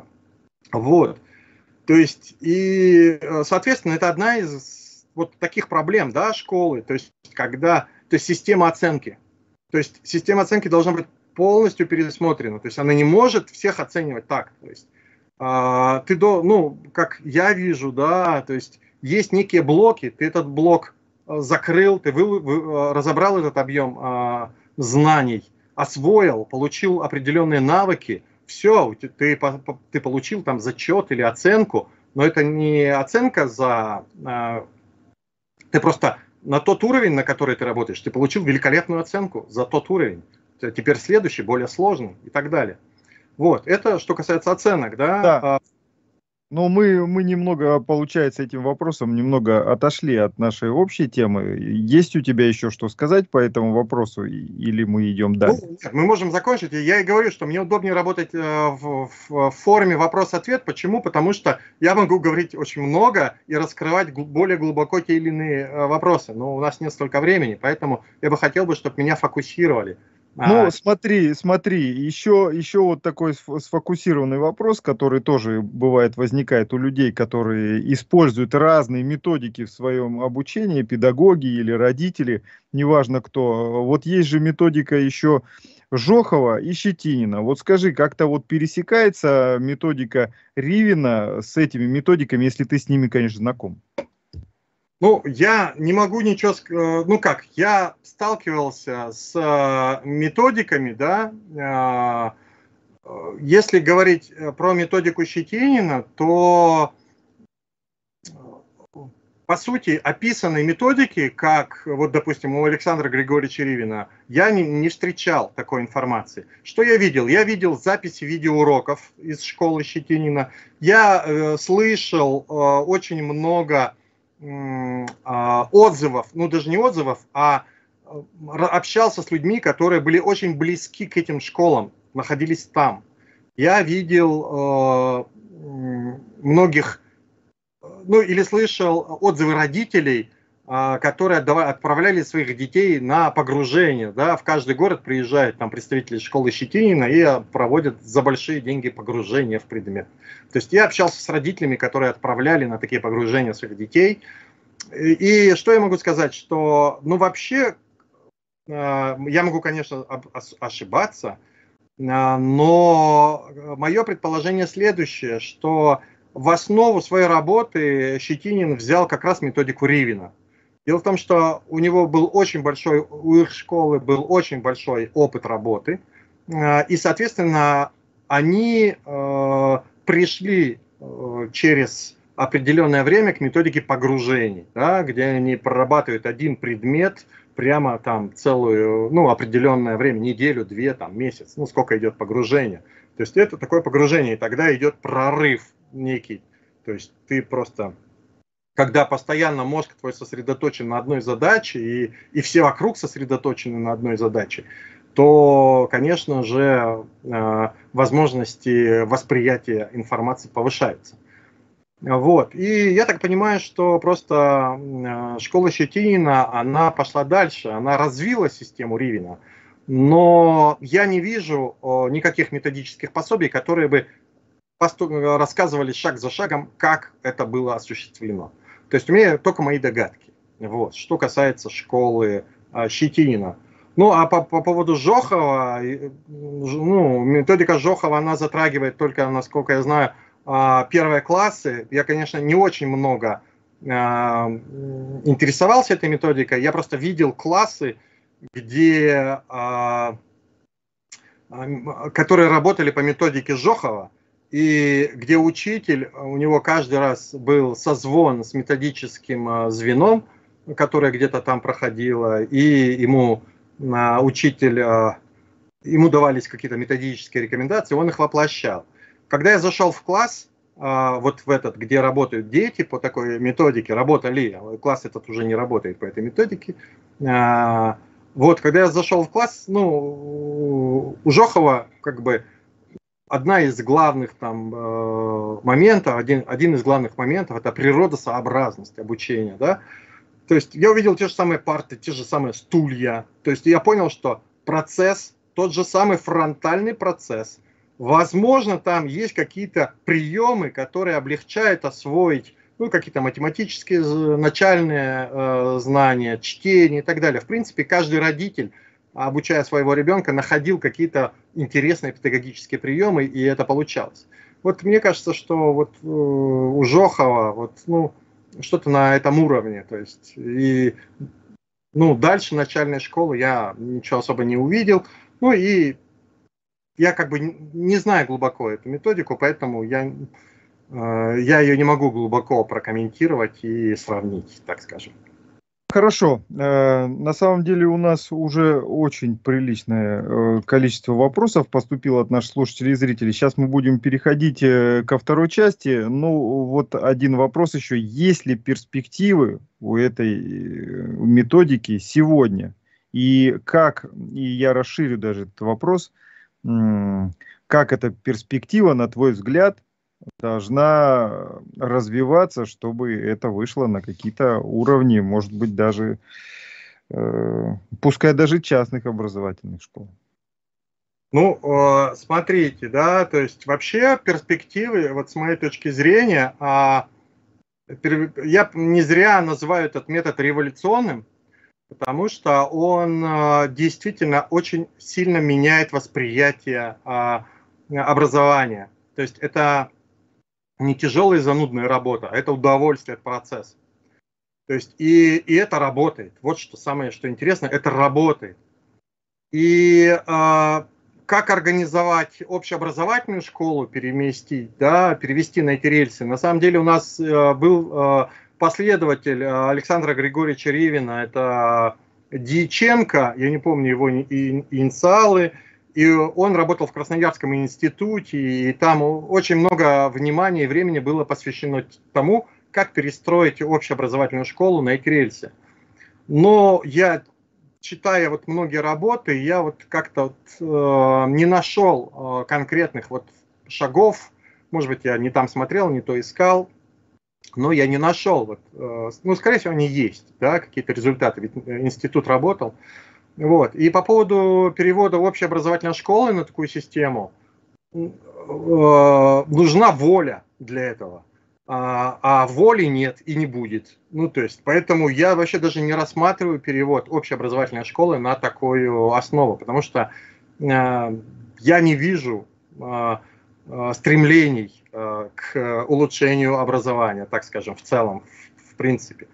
Вот. То есть, и, соответственно, это одна из вот таких проблем, да, школы. То есть, когда, то есть система оценки. То есть система оценки должна быть полностью пересмотрена. То есть она не может всех оценивать так. То есть, а, ты, до, ну, как я вижу, да, то есть есть некие блоки, ты этот блок закрыл, ты вы, вы, разобрал этот объем а, знаний, освоил, получил определенные навыки, все, ты, ты, ты получил там зачет или оценку, но это не оценка за... А, ты просто на тот уровень, на который ты работаешь, ты получил великолепную оценку за тот уровень. Теперь следующий, более сложный и так далее. Вот, это что касается оценок, да. Да. Но мы, мы немного, получается, этим вопросом немного отошли от нашей общей темы. Есть у тебя еще что сказать по этому вопросу, или мы идем дальше? Ну, нет, мы можем закончить. Я и говорю, что мне удобнее работать э, в, в форме вопрос-ответ. Почему? Потому что я могу говорить очень много и раскрывать более глубоко те или иные э, вопросы. Но у нас нет столько времени, поэтому я бы хотел, чтобы меня фокусировали. Ну, смотри, смотри, еще, еще вот такой сфокусированный вопрос, который тоже бывает, возникает у людей, которые используют разные методики в своем обучении, педагоги или родители, неважно кто. Вот есть же методика еще Жохова и Щетинина. Вот скажи, как-то вот пересекается методика Ривина с этими методиками, если ты с ними, конечно, знаком? Ну, я не могу ничего сказать, ну как, я сталкивался с методиками, да, если говорить про методику Щетинина, то, по сути, описанной методики, как, вот, допустим, у Александра Григорьевича Ривина, я не, не встречал такой информации. Что я видел? Я видел записи видеоуроков из школы Щетинина, я э, слышал э, очень много отзывов, ну даже не отзывов, а общался с людьми, которые были очень близки к этим школам, находились там. Я видел э, многих, ну или слышал отзывы родителей, э, которые отправляли своих детей на погружение. Да, в каждый город приезжают там представители школы Щетинина и проводят за большие деньги погружения в предмет. То есть я общался с родителями, которые отправляли на такие погружения своих детей. И что я могу сказать, что, ну, вообще, я могу, конечно, ошибаться, но мое предположение следующее, что в основу своей работы Щетинин взял как раз методику Ривина. Дело в том, что у него был очень большой, у их школы был очень большой опыт работы, и, соответственно, они э, пришли э, через определенное время к методике погружений, да, где они прорабатывают один предмет прямо там целую, ну, определенное время, неделю, две, там, месяц, ну, сколько идет погружение. То есть это такое погружение, и тогда идет прорыв некий. То есть ты просто, когда постоянно мозг твой сосредоточен на одной задаче, и, и все вокруг сосредоточены на одной задаче, то, конечно же, возможности восприятия информации повышаются. Вот. И я так понимаю, что просто школа Щетинина, она пошла дальше, она развила систему Ривина, но я не вижу никаких методических пособий, которые бы рассказывали шаг за шагом, как это было осуществлено. То есть у меня только мои догадки. Вот. Что касается школы Щетинина. Ну, а по, по поводу Жохова, ну, методика Жохова, она затрагивает только, насколько я знаю, первые классы. Я, конечно, не очень много интересовался этой методикой, я просто видел классы, где, которые работали по методике Жохова, и где учитель, у него каждый раз был созвон с методическим звеном, которое где-то там проходило, и ему учитель, ему давались какие-то методические рекомендации, он их воплощал. Когда я зашел в класс, вот в этот, где работают дети по такой методике, работали, класс этот уже не работает по этой методике, вот, когда я зашел в класс, ну, у Жохова, как бы, одна из главных там моментов, один, один из главных моментов, это природосообразность обучения, да. То есть я увидел те же самые парты, те же самые стулья. То есть я понял, что процесс, тот же самый фронтальный процесс, возможно, там есть какие-то приемы, которые облегчают освоить, ну, какие-то математические начальные э, знания, чтение и так далее. В принципе, каждый родитель, обучая своего ребенка, находил какие-то интересные педагогические приемы, и это получалось. Вот мне кажется, что вот э, у Жохова вот, ну, что-то на этом уровне. То есть, и, ну, дальше начальной школы я ничего особо не увидел. Ну и я как бы не знаю глубоко эту методику, поэтому я, э, я ее не могу глубоко прокомментировать и сравнить, так скажем. Хорошо. На самом деле у нас уже очень приличное количество вопросов поступило от наших слушателей и зрителей. Сейчас мы будем переходить ко второй части. Ну, вот один вопрос еще. Есть ли перспективы у этой методики сегодня? И как, и я расширю даже этот вопрос, как эта перспектива, на твой взгляд, должна развиваться, чтобы это вышло на какие-то уровни, может быть, даже, э, пускай даже частных образовательных школ. Ну, э, смотрите, да, то есть вообще перспективы, вот с моей точки зрения, э, я не зря называю этот метод революционным, потому что он э, действительно очень сильно меняет восприятие э, образования. То есть это не тяжелая и занудная работа, а это удовольствие от процесса. То есть и, и это работает. Вот что самое, что интересно, это работает. И э, как организовать общеобразовательную школу, переместить, да, перевести на эти рельсы. На самом деле у нас э, был э, последователь Александра Григорьевича Ревина, это Дьяченко, я не помню его инициалы, и он работал в Красноярском институте, и там очень много внимания и времени было посвящено тому, как перестроить общеобразовательную школу на эти рельсы. Но я, читая вот многие работы, я вот как-то вот, э, не нашел э, конкретных вот шагов. Может быть, я не там смотрел, не то искал, но я не нашел. Вот, э, ну, скорее всего, они есть, да, какие-то результаты, ведь институт работал. Вот. И по поводу перевода общеобразовательной школы на такую систему, э, нужна воля для этого. А, а воли нет и не будет. Ну, то есть, поэтому я вообще даже не рассматриваю перевод общеобразовательной школы на такую основу, потому что э, я не вижу э, э, стремлений э, к улучшению образования, так скажем, в целом, в, в принципе.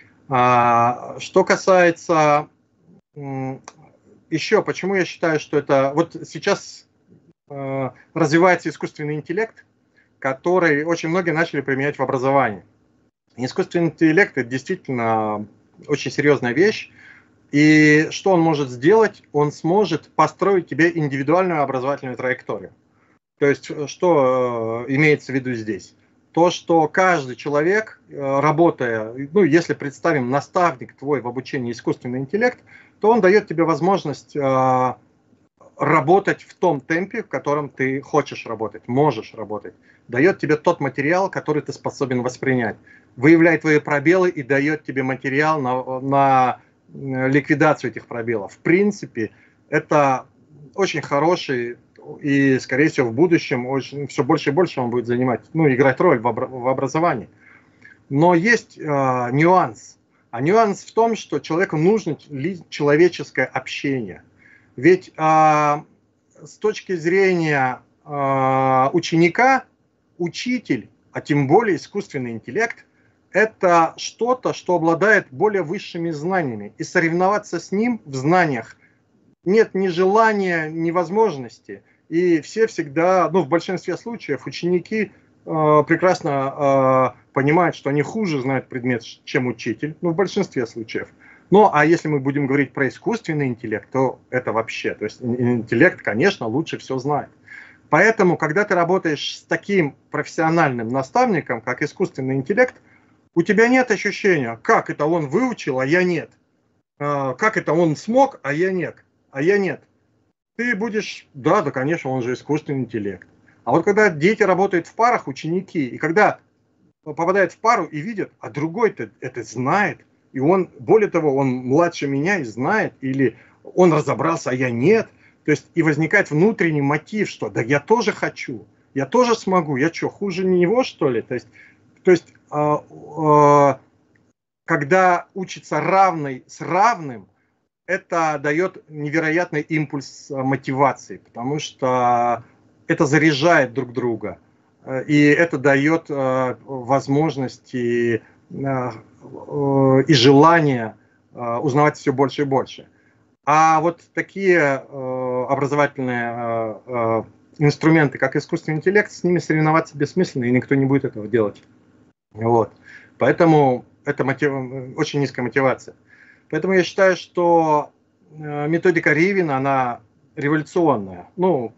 А, что касается э, еще, почему я считаю, что это... Вот сейчас э, развивается искусственный интеллект, который очень многие начали применять в образовании. Искусственный интеллект – это действительно очень серьезная вещь. И что он может сделать? Он сможет построить тебе индивидуальную образовательную траекторию. То есть, что э, имеется в виду здесь? То, что каждый человек, э, работая, ну, если представим наставник твой в обучении искусственный интеллект, то он дает тебе возможность э, работать в том темпе, в котором ты хочешь работать, можешь работать. Дает тебе тот материал, который ты способен воспринять. Выявляет твои пробелы и дает тебе материал на, на ликвидацию этих пробелов. В принципе, это очень хороший и, скорее всего, в будущем очень, все больше и больше он будет занимать, ну, играть роль в, обра- в образовании. Но есть э, нюанс. А нюанс в том, что человеку нужно человеческое общение. Ведь э, с точки зрения э, ученика, учитель, а тем более искусственный интеллект, это что-то, что обладает более высшими знаниями. И соревноваться с ним в знаниях нет ни желания, ни возможности. И все всегда, ну в большинстве случаев, ученики э, прекрасно э, понимают, что они хуже знают предмет, чем учитель. Ну в большинстве случаев. Ну а если мы будем говорить про искусственный интеллект, то это вообще. То есть интеллект, конечно, лучше все знает. Поэтому, когда ты работаешь с таким профессиональным наставником, как искусственный интеллект, у тебя нет ощущения, как это он выучил, а я нет. Как это он смог, а я нет. А я нет. Ты будешь, да, да, конечно, он же искусственный интеллект. А вот когда дети работают в парах, ученики, и когда попадают в пару и видят, а другой-то это знает, и он, более того, он младше меня и знает, или он разобрался, а я нет. То есть и возникает внутренний мотив, что да я тоже хочу, я тоже смогу, я что, хуже него, что ли? То есть, то есть э, э, когда учится равный с равным, это дает невероятный импульс мотивации, потому что это заряжает друг друга, и это дает э, возможности э, э, и желание э, узнавать все больше и больше. А вот такие э, образовательные э, э, инструменты, как искусственный интеллект, с ними соревноваться бессмысленно, и никто не будет этого делать. Вот. Поэтому это мотив... очень низкая мотивация. Поэтому я считаю, что э, методика Ривина, она революционная. Ну,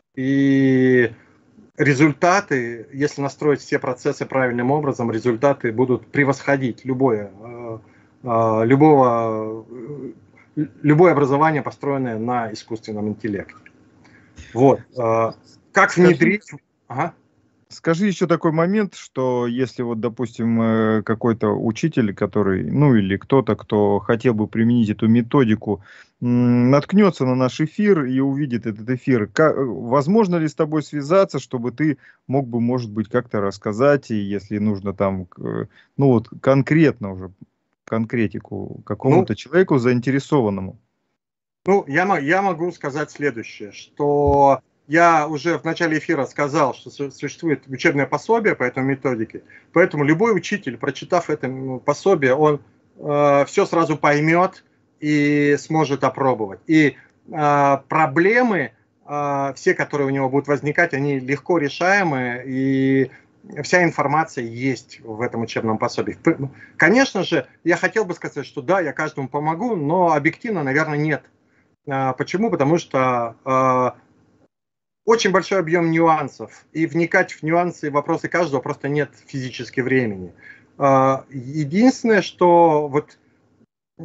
и результаты, если настроить все процессы правильным образом, результаты будут превосходить любое, э, э, любого... любое образование, построенное на искусственном интеллекте. Вот. Как внедрить... Ага. Скажи еще такой момент, что если вот, допустим, какой-то учитель, который, ну или кто-то, кто хотел бы применить эту методику, наткнется на наш эфир и увидит этот эфир, как, возможно ли с тобой связаться, чтобы ты мог бы, может быть, как-то рассказать, и если нужно там, ну вот конкретно уже, конкретику какому-то ну, человеку заинтересованному? Ну, я, я могу сказать следующее, что я уже в начале эфира сказал, что существует учебное пособие по этой методике, поэтому любой учитель, прочитав это пособие, он э, все сразу поймет и сможет опробовать. И э, проблемы, э, все, которые у него будут возникать, они легко решаемы, и вся информация есть в этом учебном пособии. Конечно же, я хотел бы сказать, что да, я каждому помогу, но объективно, наверное, нет. Почему? Потому что э, очень большой объем нюансов, и вникать в нюансы и вопросы каждого просто нет физически времени. Э, единственное, что вот э,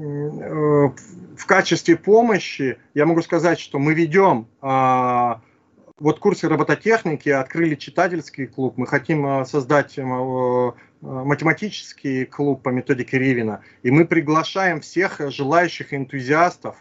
в качестве помощи я могу сказать, что мы ведем э, вот курсы робототехники, открыли читательский клуб, мы хотим создать математический клуб по методике Ривина, и мы приглашаем всех желающих энтузиастов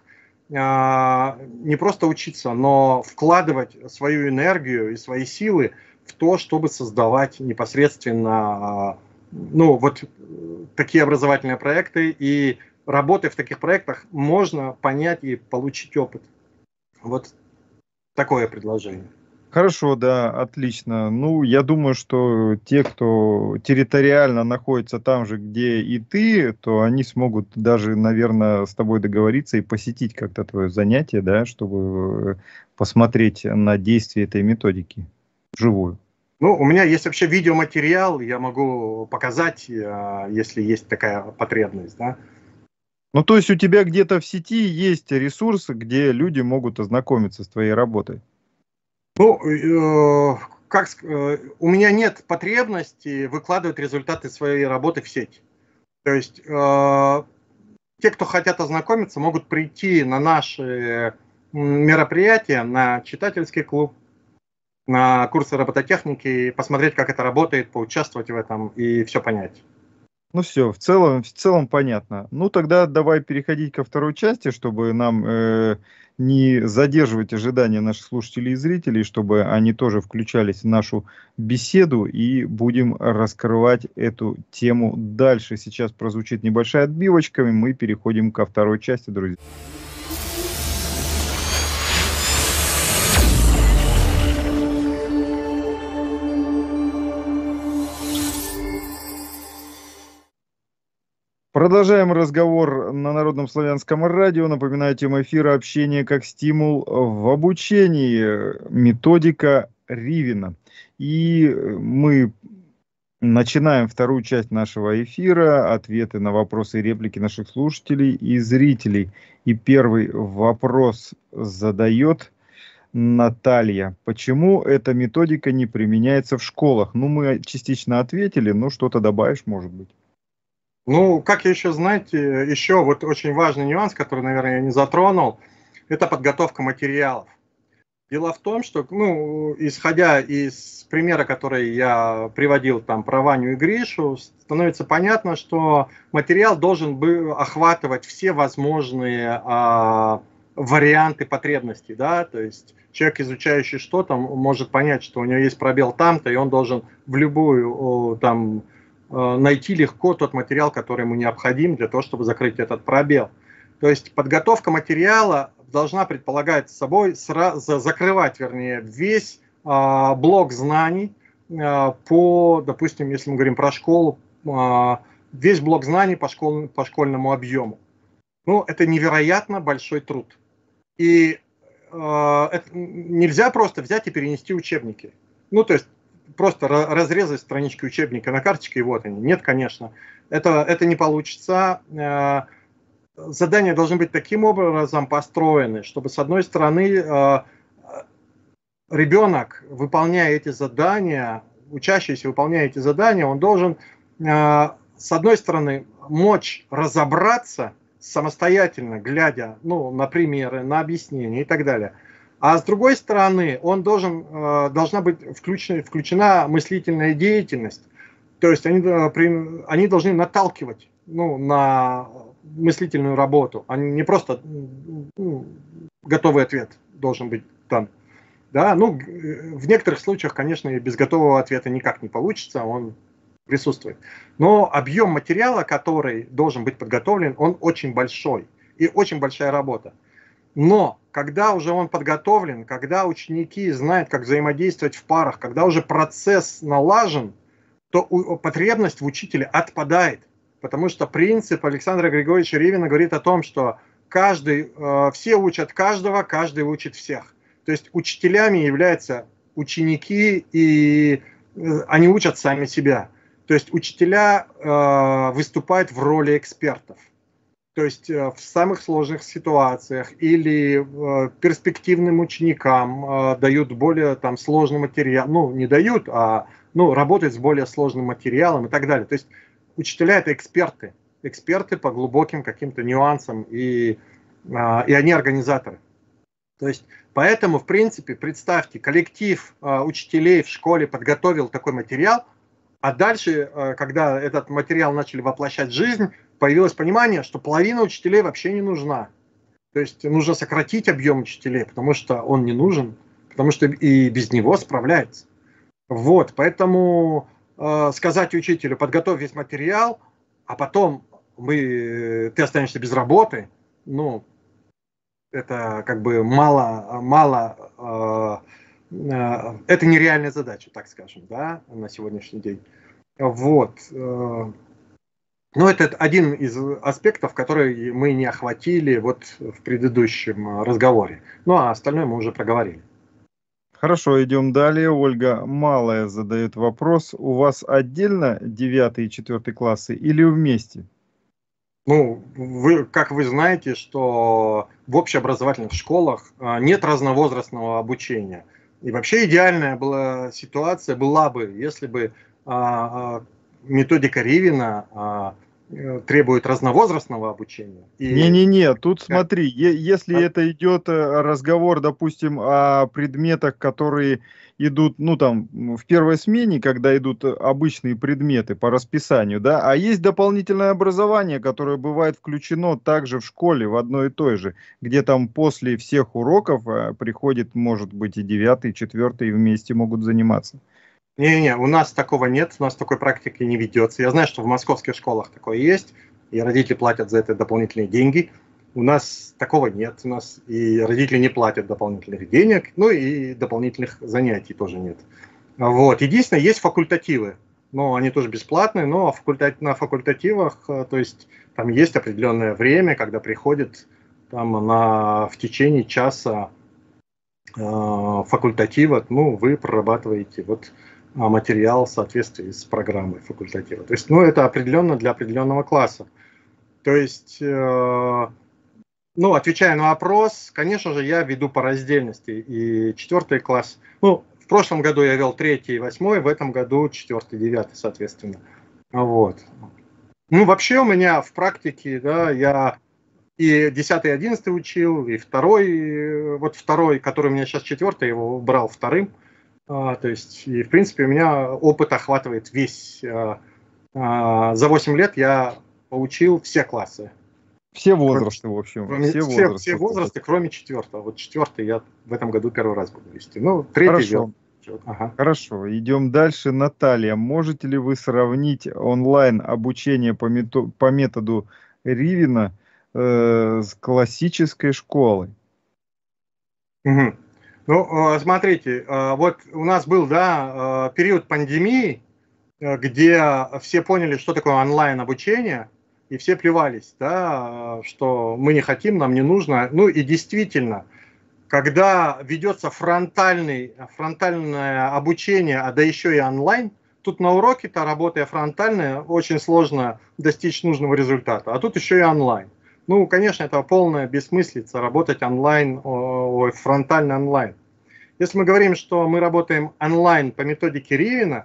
не просто учиться, но вкладывать свою энергию и свои силы в то, чтобы создавать непосредственно ну, вот такие образовательные проекты, и работая в таких проектах можно понять и получить опыт. Вот такое предложение. Хорошо, да, отлично. Ну, я думаю, что те, кто территориально находится там же, где и ты, то они смогут даже, наверное, с тобой договориться и посетить как-то твое занятие, да, чтобы посмотреть на действие этой методики вживую. Ну, у меня есть вообще видеоматериал, я могу показать, если есть такая потребность, да. Ну, то есть у тебя где-то в сети есть ресурсы, где люди могут ознакомиться с твоей работой? Ну, э, как э, у меня нет потребности выкладывать результаты своей работы в сеть. То есть э, те, кто хотят ознакомиться, могут прийти на наши мероприятия, на читательский клуб, на курсы робототехники, посмотреть, как это работает, поучаствовать в этом и все понять. Ну все, в целом, в целом понятно. Ну тогда давай переходить ко второй части, чтобы нам э, не задерживать ожидания наших слушателей и зрителей, чтобы они тоже включались в нашу беседу, и будем раскрывать эту тему дальше. Сейчас прозвучит небольшая отбивочка, и мы переходим ко второй части, друзья. Продолжаем разговор на Народном славянском радио. Напоминаю, тема эфира «Общение как стимул в обучении». Методика Ривина. И мы начинаем вторую часть нашего эфира. Ответы на вопросы и реплики наших слушателей и зрителей. И первый вопрос задает Наталья. Почему эта методика не применяется в школах? Ну, мы частично ответили, но что-то добавишь, может быть. Ну, как еще знаете, еще вот очень важный нюанс, который, наверное, я не затронул, это подготовка материалов. Дело в том, что, ну, исходя из примера, который я приводил там про Ваню и Гришу, становится понятно, что материал должен был охватывать все возможные а, варианты потребностей, да, то есть человек, изучающий что-то, может понять, что у него есть пробел там-то, и он должен в любую там найти легко тот материал, который ему необходим для того, чтобы закрыть этот пробел. То есть подготовка материала должна предполагать собой сразу, закрывать, вернее, весь э, блок знаний э, по, допустим, если мы говорим про школу, э, весь блок знаний по, школ, по школьному объему. Ну, это невероятно большой труд. И э, это нельзя просто взять и перенести учебники. Ну, то есть просто разрезать странички учебника на карточке, и вот они. Нет, конечно, это, это не получится. Задания должны быть таким образом построены, чтобы, с одной стороны, ребенок, выполняя эти задания, учащийся, выполняя эти задания, он должен, с одной стороны, мочь разобраться самостоятельно, глядя, ну, на примеры, на объяснения и так далее. А с другой стороны, он должен, должна быть включена, включена мыслительная деятельность. То есть они, они должны наталкивать, ну, на мыслительную работу, а не просто, ну, готовый ответ должен быть там. Да? Ну, в некоторых случаях, конечно, и без готового ответа никак не получится, он присутствует. Но объем материала, который должен быть подготовлен, он очень большой и очень большая работа. Но когда уже он подготовлен, когда ученики знают, как взаимодействовать в парах, когда уже процесс налажен, то потребность в учителе отпадает. Потому что принцип Александра Григорьевича Ривина говорит о том, что каждый, все учат каждого, каждый учит всех. То есть учителями являются ученики, и они учат сами себя. То есть учителя выступают в роли экспертов. То есть в самых сложных ситуациях или перспективным ученикам дают более там сложный материал, ну не дают, а ну, работают с более сложным материалом и так далее. То есть учителя это эксперты, эксперты по глубоким каким-то нюансам, и, и они организаторы. То есть поэтому, в принципе, представьте, коллектив учителей в школе подготовил такой материал, а дальше, когда этот материал начали воплощать в жизнь, появилось понимание, что половина учителей вообще не нужна. То есть нужно сократить объем учителей, потому что он не нужен, потому что и без него справляется. Вот, поэтому э, сказать учителю, подготовь весь материал, а потом мы, ты останешься без работы, ну, это как бы мало, мало, э, э, это нереальная задача, так скажем, да, на сегодняшний день. Вот. Э, но это один из аспектов, который мы не охватили вот в предыдущем разговоре. Ну, а остальное мы уже проговорили. Хорошо, идем далее. Ольга Малая задает вопрос. У вас отдельно девятый и четвертый классы или вместе? Ну, вы, как вы знаете, что в общеобразовательных школах нет разновозрастного обучения. И вообще идеальная была ситуация была бы, если бы а, а, методика Ривина а, требует разновозрастного обучения. Не-не-не, тут смотри, если а? это идет разговор, допустим, о предметах, которые идут, ну там, в первой смене, когда идут обычные предметы по расписанию, да, а есть дополнительное образование, которое бывает включено также в школе, в одной и той же, где там после всех уроков приходит, может быть, и девятый, и четвертый, и вместе могут заниматься. Не-не, у нас такого нет, у нас такой практики не ведется. Я знаю, что в московских школах такое есть, и родители платят за это дополнительные деньги. У нас такого нет, у нас и родители не платят дополнительных денег, ну и дополнительных занятий тоже нет. Вот. Единственное, есть факультативы, но они тоже бесплатные, но на факультативах, то есть там есть определенное время, когда приходит там на, в течение часа э, факультатива, ну, вы прорабатываете вот материал в соответствии с программой факультатива. То есть, ну, это определенно для определенного класса. То есть, э, ну, отвечая на вопрос, конечно же, я веду по раздельности. И четвертый класс, ну, в прошлом году я вел третий и восьмой, в этом году четвертый, девятый, соответственно. Вот. Ну, вообще у меня в практике, да, я и десятый, и одиннадцатый учил, и второй, вот второй, который у меня сейчас четвертый, я его брал вторым. А, то есть, и в принципе у меня опыт охватывает весь. А, а, за восемь лет я получил все классы. Все возрасты, кроме, в общем. Кроме, все, все, возрасты, все возрасты, кроме четвертого. Вот четвертый я в этом году первый раз буду вести. Ну, третий Хорошо. Делал. Ага. Хорошо, идем дальше. Наталья, можете ли вы сравнить онлайн обучение по, методу, по методу Ривина э, с классической школой? Угу. Ну, смотрите, вот у нас был, да, период пандемии, где все поняли, что такое онлайн обучение, и все плевались, да, что мы не хотим, нам не нужно. Ну и действительно, когда ведется фронтальный, фронтальное обучение, а да еще и онлайн, тут на уроке-то, работая фронтально, очень сложно достичь нужного результата, а тут еще и онлайн. Ну, конечно, это полная бессмыслица работать онлайн, ой, фронтально онлайн. Если мы говорим, что мы работаем онлайн по методике Ривина,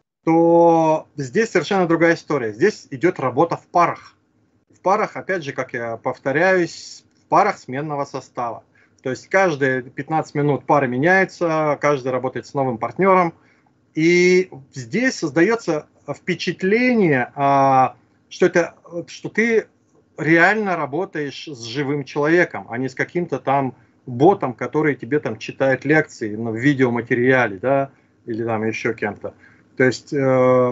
то здесь совершенно другая история. Здесь идет работа в парах. В парах, опять же, как я повторяюсь, в парах сменного состава. То есть каждые пятнадцать минут пара меняется, каждый работает с новым партнером. И здесь создается впечатление, что, это, что ты реально работаешь с живым человеком, а не с каким-то там ботом, который тебе там читает лекции в видеоматериале, да, или там еще кем-то. То есть э, э,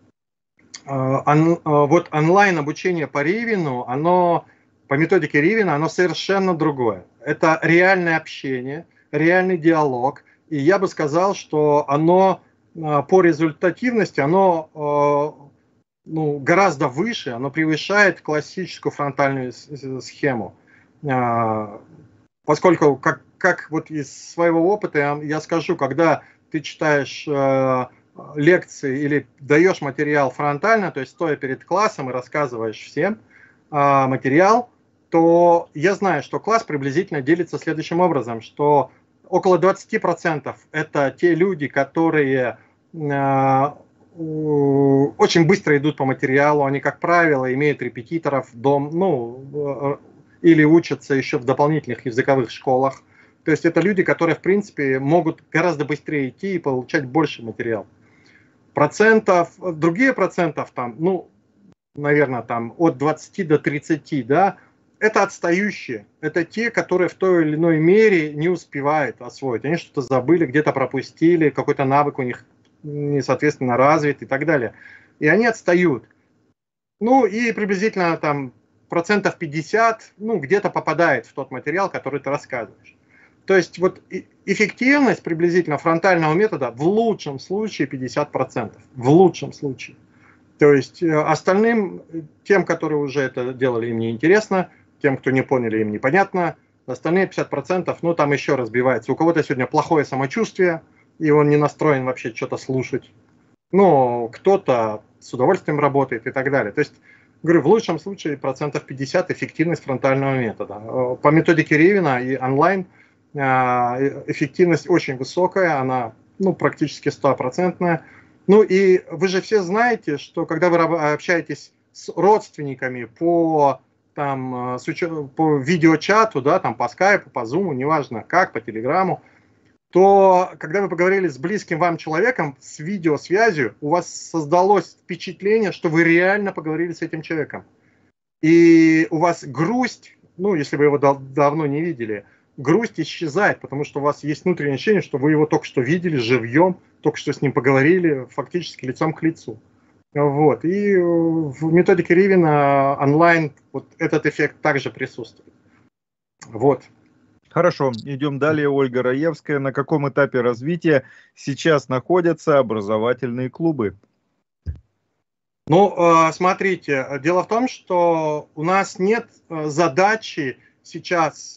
он, э, вот онлайн обучение по Ривину, оно по методике Ривина, оно совершенно другое. Это реальное общение, реальный диалог. И я бы сказал, что оно э, по результативности, оно э, ну, гораздо выше, оно превышает классическую фронтальную схему. Э, поскольку, как, как вот из своего опыта я, я скажу, когда ты читаешь э, лекции или даешь материал фронтально, то есть стоя перед классом и рассказываешь всем э, материал, то я знаю, что класс приблизительно делится следующим образом, что около двадцати процентов это те люди, которые э, очень быстро идут по материалу, они, как правило, имеют репетиторов, дом, ну, или учатся еще в дополнительных языковых школах. То есть это люди, которые, в принципе, могут гораздо быстрее идти и получать больше материала. Процентов, другие процентов там, ну, наверное, там от двадцати до тридцати, да, это отстающие. Это те, которые в той или иной мере не успевают освоить. Они что-то забыли, где-то пропустили, какой-то навык у них не соответственно развит и так далее. И они отстают. Ну и приблизительно там процентов пятьдесят, ну, где-то попадает в тот материал, который ты рассказываешь. То есть вот эффективность приблизительно фронтального метода в лучшем случае пятьдесят процентов. В лучшем случае. То есть остальным, тем, которые уже это делали, им не интересно, тем, кто не поняли, им непонятно. Остальные пятьдесят процентов, ну, там еще разбивается. У кого-то сегодня плохое самочувствие, и он не настроен вообще что-то слушать. Но кто-то с удовольствием работает и так далее. То есть, говорю, в лучшем случае процентов пятьдесят эффективность фронтального метода. По методике Ривина и онлайн эффективность очень высокая, она ну, практически стопроцентная. Ну и вы же все знаете, что когда вы общаетесь с родственниками по, там, по видеочату, да, там, по скайпу, по зуму, неважно как, по телеграмму, то когда вы поговорили с близким вам человеком, с видеосвязью, у вас создалось впечатление, что вы реально поговорили с этим человеком. И у вас грусть, ну, если вы его дав- давно не видели, грусть исчезает, потому что у вас есть внутреннее ощущение, что вы его только что видели живьем, только что с ним поговорили, фактически лицом к лицу. Вот. И в методике Ривина онлайн вот этот эффект также присутствует. Вот. Хорошо, идем далее. Ольга Раевская. На каком этапе развития сейчас находятся образовательные клубы? Ну, смотрите, дело в том, что у нас нет задачи сейчас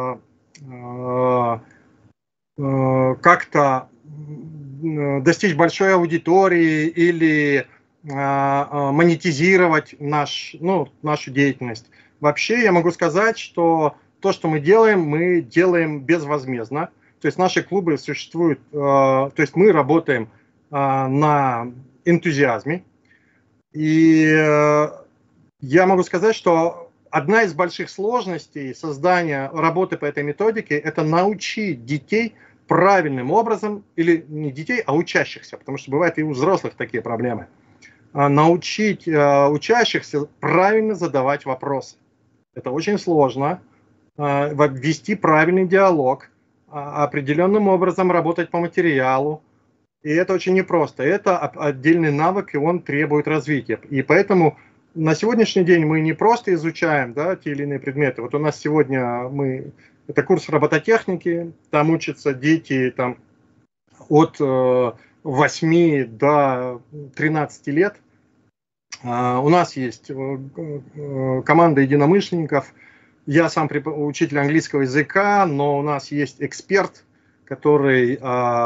как-то достичь большой аудитории или монетизировать наш, ну, нашу деятельность. Вообще я могу сказать, что то, что мы делаем, мы делаем безвозмездно. То есть наши клубы существуют, то есть мы работаем на энтузиазме. И я могу сказать, что одна из больших сложностей создания работы по этой методике – это научить детей правильным образом, или не детей, а учащихся, потому что бывает и у взрослых такие проблемы, научить учащихся правильно задавать вопросы. Это очень сложно, ввести правильный диалог, определенным образом работать по материалу. И это очень непросто. Это отдельный навык, и он требует развития. И поэтому на сегодняшний день мы не просто изучаем, да, те или иные предметы. Вот у нас сегодня мы, это курс робототехники, там учатся дети там, от восьми до тринадцати лет. У нас есть команда единомышленников. Я сам учитель английского языка, но у нас есть эксперт, который,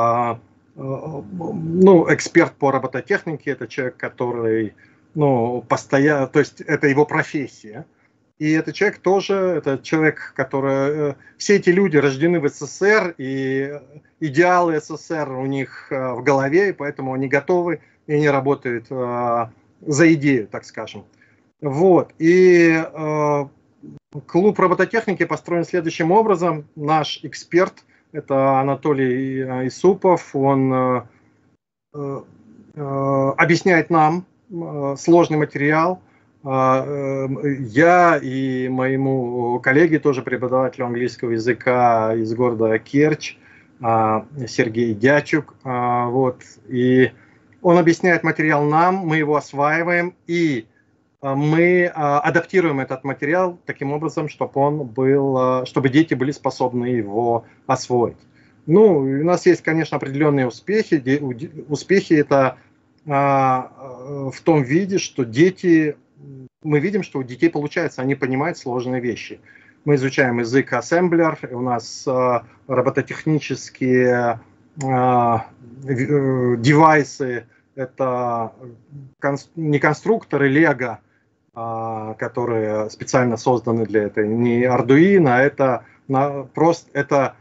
ну, эксперт по робототехнике. Это человек, который, ну, постоянно, то есть это его профессия. И этот человек тоже, это человек, который, все эти люди рождены в СССР, и идеалы СССР у них в голове, и поэтому они готовы, и они работают за идею, так скажем. Вот. И э, клуб робототехники построен следующим образом. Наш эксперт, это Анатолий Исупов, он э, э, объясняет нам э, сложный материал. Э, э, я и моему коллеге, тоже преподавателю английского языка из города Керчь, э, Сергей Дячук, э, вот, и он объясняет материал нам, мы его осваиваем, и мы адаптируем этот материал таким образом, чтобы он был, чтобы дети были способны его освоить. Ну, у нас есть, конечно, определенные успехи. Успехи это в том виде, что дети, мы видим, что у детей получается, они понимают сложные вещи. Мы изучаем язык ассемблер, у нас робототехнические девайсы, это не конструкторы Лего, которые специально созданы для этого, не Arduino, а это просто это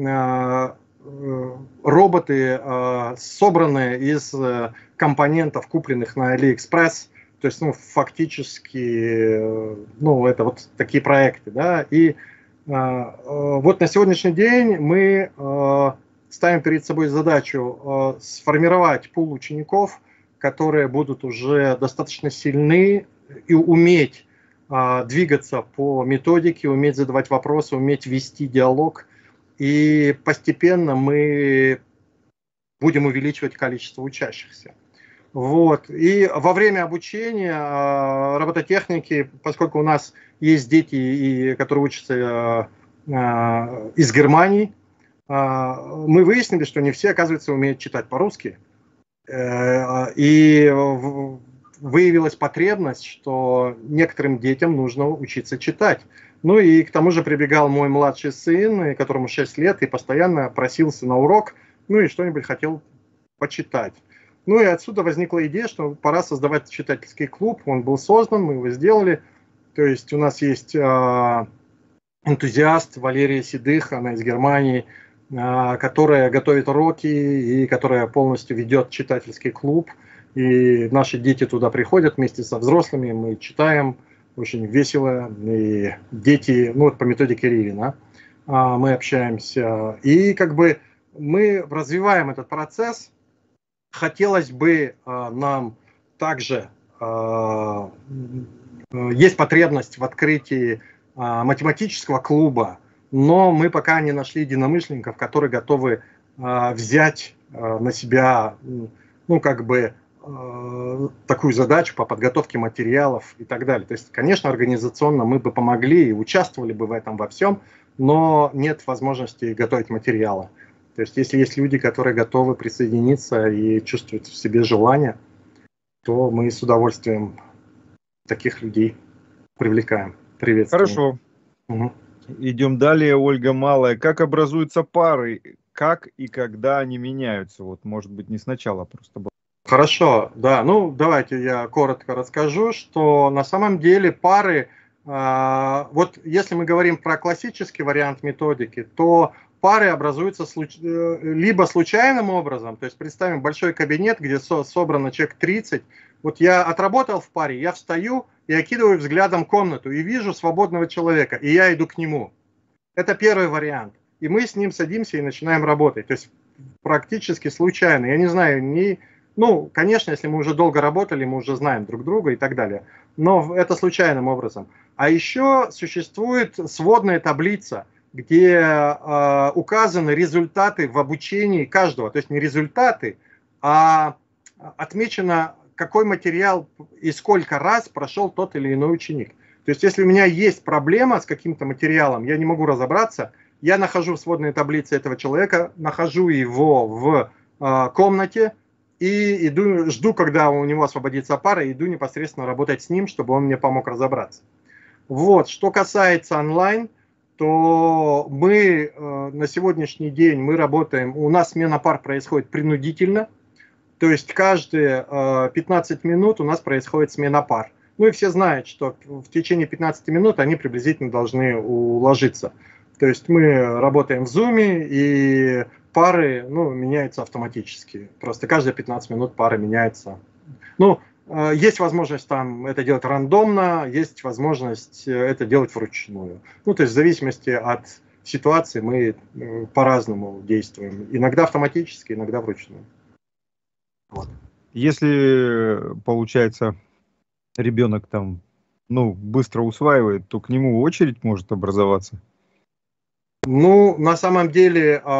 роботы, собранные из компонентов, купленных на AliExpress. То есть, ну, фактически, ну, это вот такие проекты, да. И вот на сегодняшний день мы ставим перед собой задачу э, сформировать пул учеников, которые будут уже достаточно сильны и уметь э, двигаться по методике, уметь задавать вопросы, уметь вести диалог. И постепенно мы будем увеличивать количество учащихся. Вот. И во время обучения э, робототехники, поскольку у нас есть дети, и, которые учатся э, э, из Германии, мы выяснили, что не все, оказывается, умеют читать по-русски. И выявилась потребность, что некоторым детям нужно учиться читать. Ну и к тому же прибегал мой младший сын, которому шесть лет, и постоянно просился на урок, ну и что-нибудь хотел почитать. Ну и отсюда возникла идея, что пора создавать читательский клуб. Он был создан, мы его сделали. То есть у нас есть энтузиаст Валерия Седых, она из Германии, которая готовит уроки и которая полностью ведет читательский клуб. И наши дети туда приходят вместе со взрослыми, мы читаем, очень весело. И дети, ну вот по методике Ривина, мы общаемся. И как бы мы развиваем этот процесс. Хотелось бы нам также, есть потребность в открытии математического клуба, но мы пока не нашли единомышленников, которые готовы э, взять э, на себя, ну, как бы, э, такую задачу по подготовке материалов и так далее. То есть, конечно, организационно мы бы помогли и участвовали бы в этом во всем, но нет возможности готовить материалы. То есть, если есть люди, которые готовы присоединиться и чувствуют в себе желание, то мы с удовольствием таких людей привлекаем. Приветствуем. Хорошо. Угу. Идем далее, Ольга Малая. Как образуются пары? Как и когда они меняются? Вот, может быть, не сначала просто было. Хорошо, да. Ну, давайте я коротко расскажу, что на самом деле пары, э, вот если мы говорим про классический вариант методики, то пары образуются случ... либо случайным образом, то есть представим большой кабинет, где со собрано человек тридцать. Вот я отработал в паре, я встаю и окидываю взглядом комнату и вижу свободного человека, и я иду к нему. Это первый вариант. И мы с ним садимся и начинаем работать. То есть практически случайно. Я не знаю, ни... ну, конечно, если мы уже долго работали, мы уже знаем друг друга и так далее. Но это случайным образом. А еще существует сводная таблица, где э, указаны результаты в обучении каждого. То есть не результаты, а отмечено, какой материал и сколько раз прошел тот или иной ученик. То есть если у меня есть проблема с каким-то материалом, я не могу разобраться, я нахожу в сводной таблице этого человека, нахожу его в э, комнате и иду, жду, когда у него освободится пара, и иду непосредственно работать с ним, чтобы он мне помог разобраться. Вот. Что касается онлайн, то мы э, на сегодняшний день мы работаем, у нас смена пар происходит принудительно, то есть каждые э, пятнадцать минут у нас происходит смена пар. Ну и все знают, что в течение пятнадцати минут они приблизительно должны уложиться. То есть мы работаем в Zoom, и пары, ну, меняются автоматически. Просто каждые пятнадцать минут пары меняются. Ну, э, есть возможность там это делать рандомно, есть возможность это делать вручную. Ну, то есть в зависимости от ситуации мы э, по-разному действуем. Иногда автоматически, иногда вручную. Вот. Если, получается, ребенок там, ну, быстро усваивает, то к нему очередь может образоваться? Ну, на самом деле, э,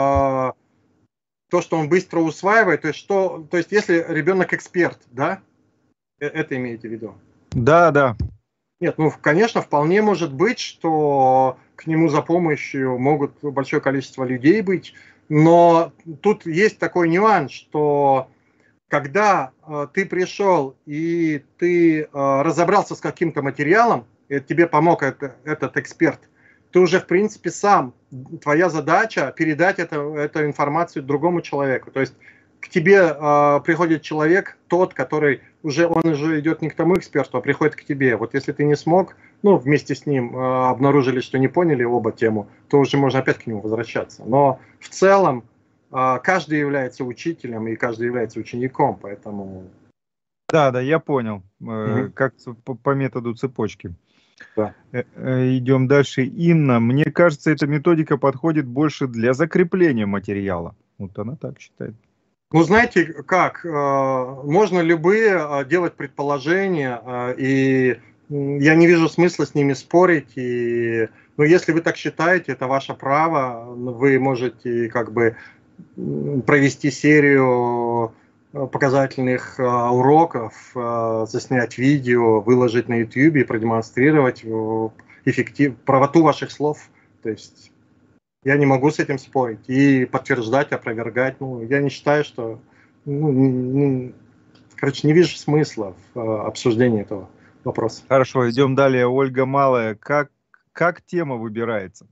то, что он быстро усваивает, то есть, что, то есть если ребенок эксперт, да, это имеете в виду? Да, да. Нет, ну, конечно, вполне может быть, что к нему за помощью могут большое количество людей быть, но тут есть такой нюанс, что когда э, ты пришел и ты э, разобрался с каким-то материалом, и тебе помог это, этот эксперт, ты уже, в принципе, сам, твоя задача передать это, эту информацию другому человеку. То есть к тебе э, приходит человек, тот, который уже, он уже идет не к тому эксперту, а приходит к тебе. Вот если ты не смог, ну, вместе с ним э, обнаружили, что не поняли оба тему, то уже можно опять к нему возвращаться. Но в целом э, каждый является учителем и каждый является учеником, поэтому... Да, да, я понял. Э, Угу. как по, по методу цепочки. Да. Э, э, идем дальше. Инна, мне кажется, эта методика подходит больше для закрепления материала. Вот она так считает. Ну, знаете, как, можно любые делать предположения, и я не вижу смысла с ними спорить, и, ну, если вы так считаете, это ваше право, вы можете как бы провести серию показательных уроков, заснять видео, выложить на YouTube и продемонстрировать эффектив... правоту ваших слов, то есть... Я не могу с этим спорить и подтверждать, опровергать. Ну, я не считаю, что... Ну, не, короче, не вижу смысла в э, обсуждении этого вопроса. Хорошо, идем далее. Ольга Малая. Как, как тема выбирается?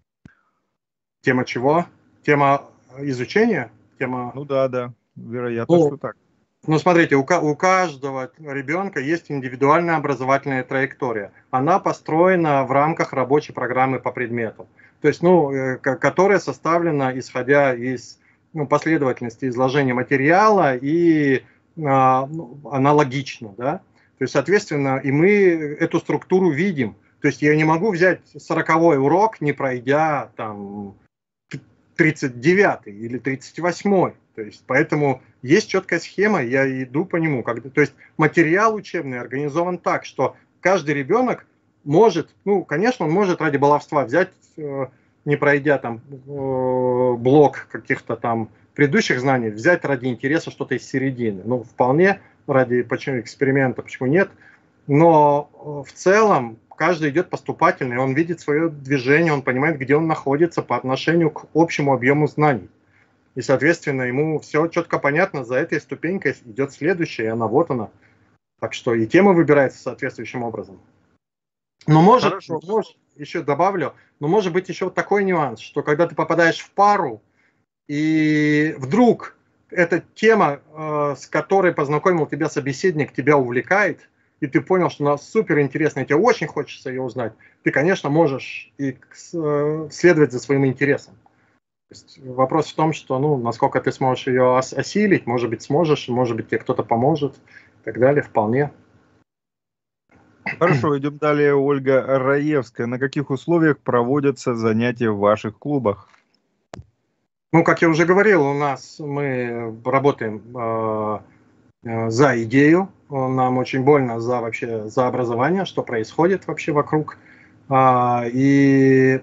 Тема чего? Тема изучения? Тема... Ну да, да. Вероятно, ну, что так. Ну, смотрите, у, у каждого ребенка есть индивидуальная образовательная траектория. Она построена в рамках рабочей программы по предмету. То есть, ну, которая составлена исходя из ну, последовательности изложения материала и а, ну, аналогично, да. То есть, соответственно, и мы эту структуру видим. То есть я не могу взять сороковой урок, не пройдя там тридцать девятый или тридцать восьмой. То есть, поэтому есть четкая схема, я иду по нему. Когда, то есть материал учебный организован так, что каждый ребенок может, ну, конечно, он может ради баловства взять, э, не пройдя там э, блок каких-то там предыдущих знаний, взять ради интереса что-то из середины. Ну, вполне ради почему, эксперимента, почему нет. Но э, в целом каждый идет поступательно, и он видит свое движение, он понимает, где он находится по отношению к общему объему знаний. И, соответственно, ему все четко понятно, за этой ступенькой идет следующая, и она вот она. Так что и тема выбирается соответствующим образом. Но может, может, еще добавлю, но может быть еще вот такой нюанс, что когда ты попадаешь в пару, и вдруг эта тема, э, с которой познакомил тебя собеседник, тебя увлекает, и ты понял, что она супер интересная, тебе очень хочется ее узнать, ты, конечно, можешь и э, следовать за своим интересом. То есть вопрос в том, что, ну, насколько ты сможешь ее ос- осилить, может быть, сможешь, может быть, тебе кто-то поможет и так далее, вполне. Хорошо, идем далее. Ольга Раевская. На каких условиях проводятся занятия в ваших клубах? Ну, как я уже говорил, у нас мы работаем э, э, за идею, нам очень больно за вообще за образование, что происходит вообще вокруг. А, и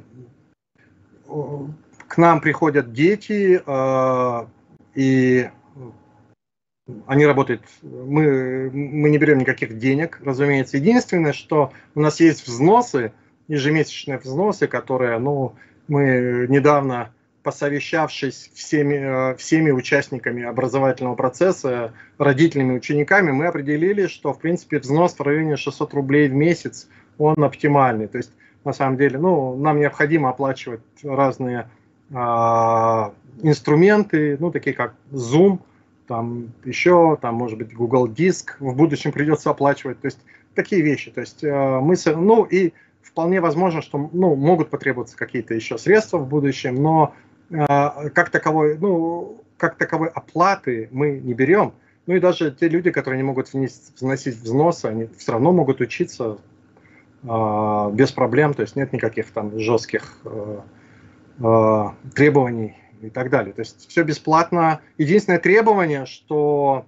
к нам приходят дети, э, и они работают, мы, мы не берем никаких денег, разумеется. Единственное, что у нас есть взносы, ежемесячные взносы, которые, ну, мы недавно, посовещавшись всеми, всеми участниками образовательного процесса, родителями, учениками, мы определили, что, в принципе, взнос в районе шестьсот рублей в месяц, он оптимальный. То есть, на самом деле, ну, нам необходимо оплачивать разные а, инструменты, ну, такие как Zoom, там еще, там, может быть, Google Диск в будущем придется оплачивать. То есть, такие вещи. То есть, э, мы, ну, и вполне возможно, что, ну, могут потребоваться какие-то еще средства в будущем, но как таковой, ну, как таковой оплаты мы не берем. Ну и даже те люди, которые не могут вносить взносы, они все равно могут учиться э, без проблем, то есть нет никаких там жестких э, э, требований и так далее. То есть все бесплатно. Единственное требование, что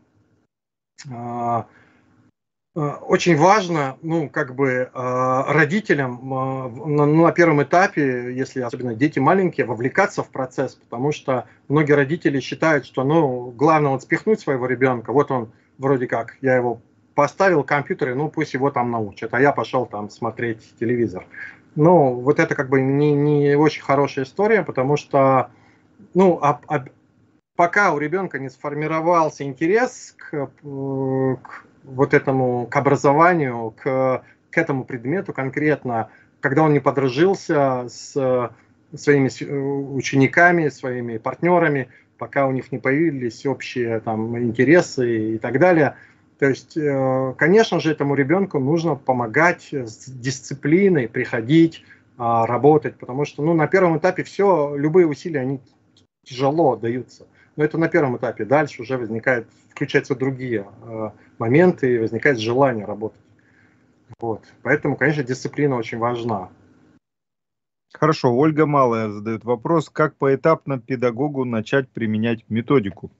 э, очень важно, ну, как бы родителям на, на первом этапе, если особенно дети маленькие, вовлекаться в процесс, потому что многие родители считают, что, ну, главное вот спихнуть своего ребенка, вот он вроде как, я его поставил компьютер, ну, пусть его там научат, а я пошел там смотреть телевизор. Ну, вот это как бы не, не очень хорошая история, потому что, ну, а, а, пока у ребенка не сформировался интерес к, к вот этому, к образованию, к, к этому предмету конкретно, когда он не подружился с своими учениками, своими партнерами, пока у них не появились общие там интересы и так далее. То есть, конечно же, этому ребенку нужно помогать с дисциплиной, приходить, работать, потому что, ну, на первом этапе все, любые усилия, они тяжело даются. Но это на первом этапе. Дальше уже возникает, включаются другие э, моменты, и возникает желание работать. Вот. Поэтому, конечно, дисциплина очень важна. Хорошо. Ольга Малая задает вопрос, как поэтапно педагогу начать применять методику?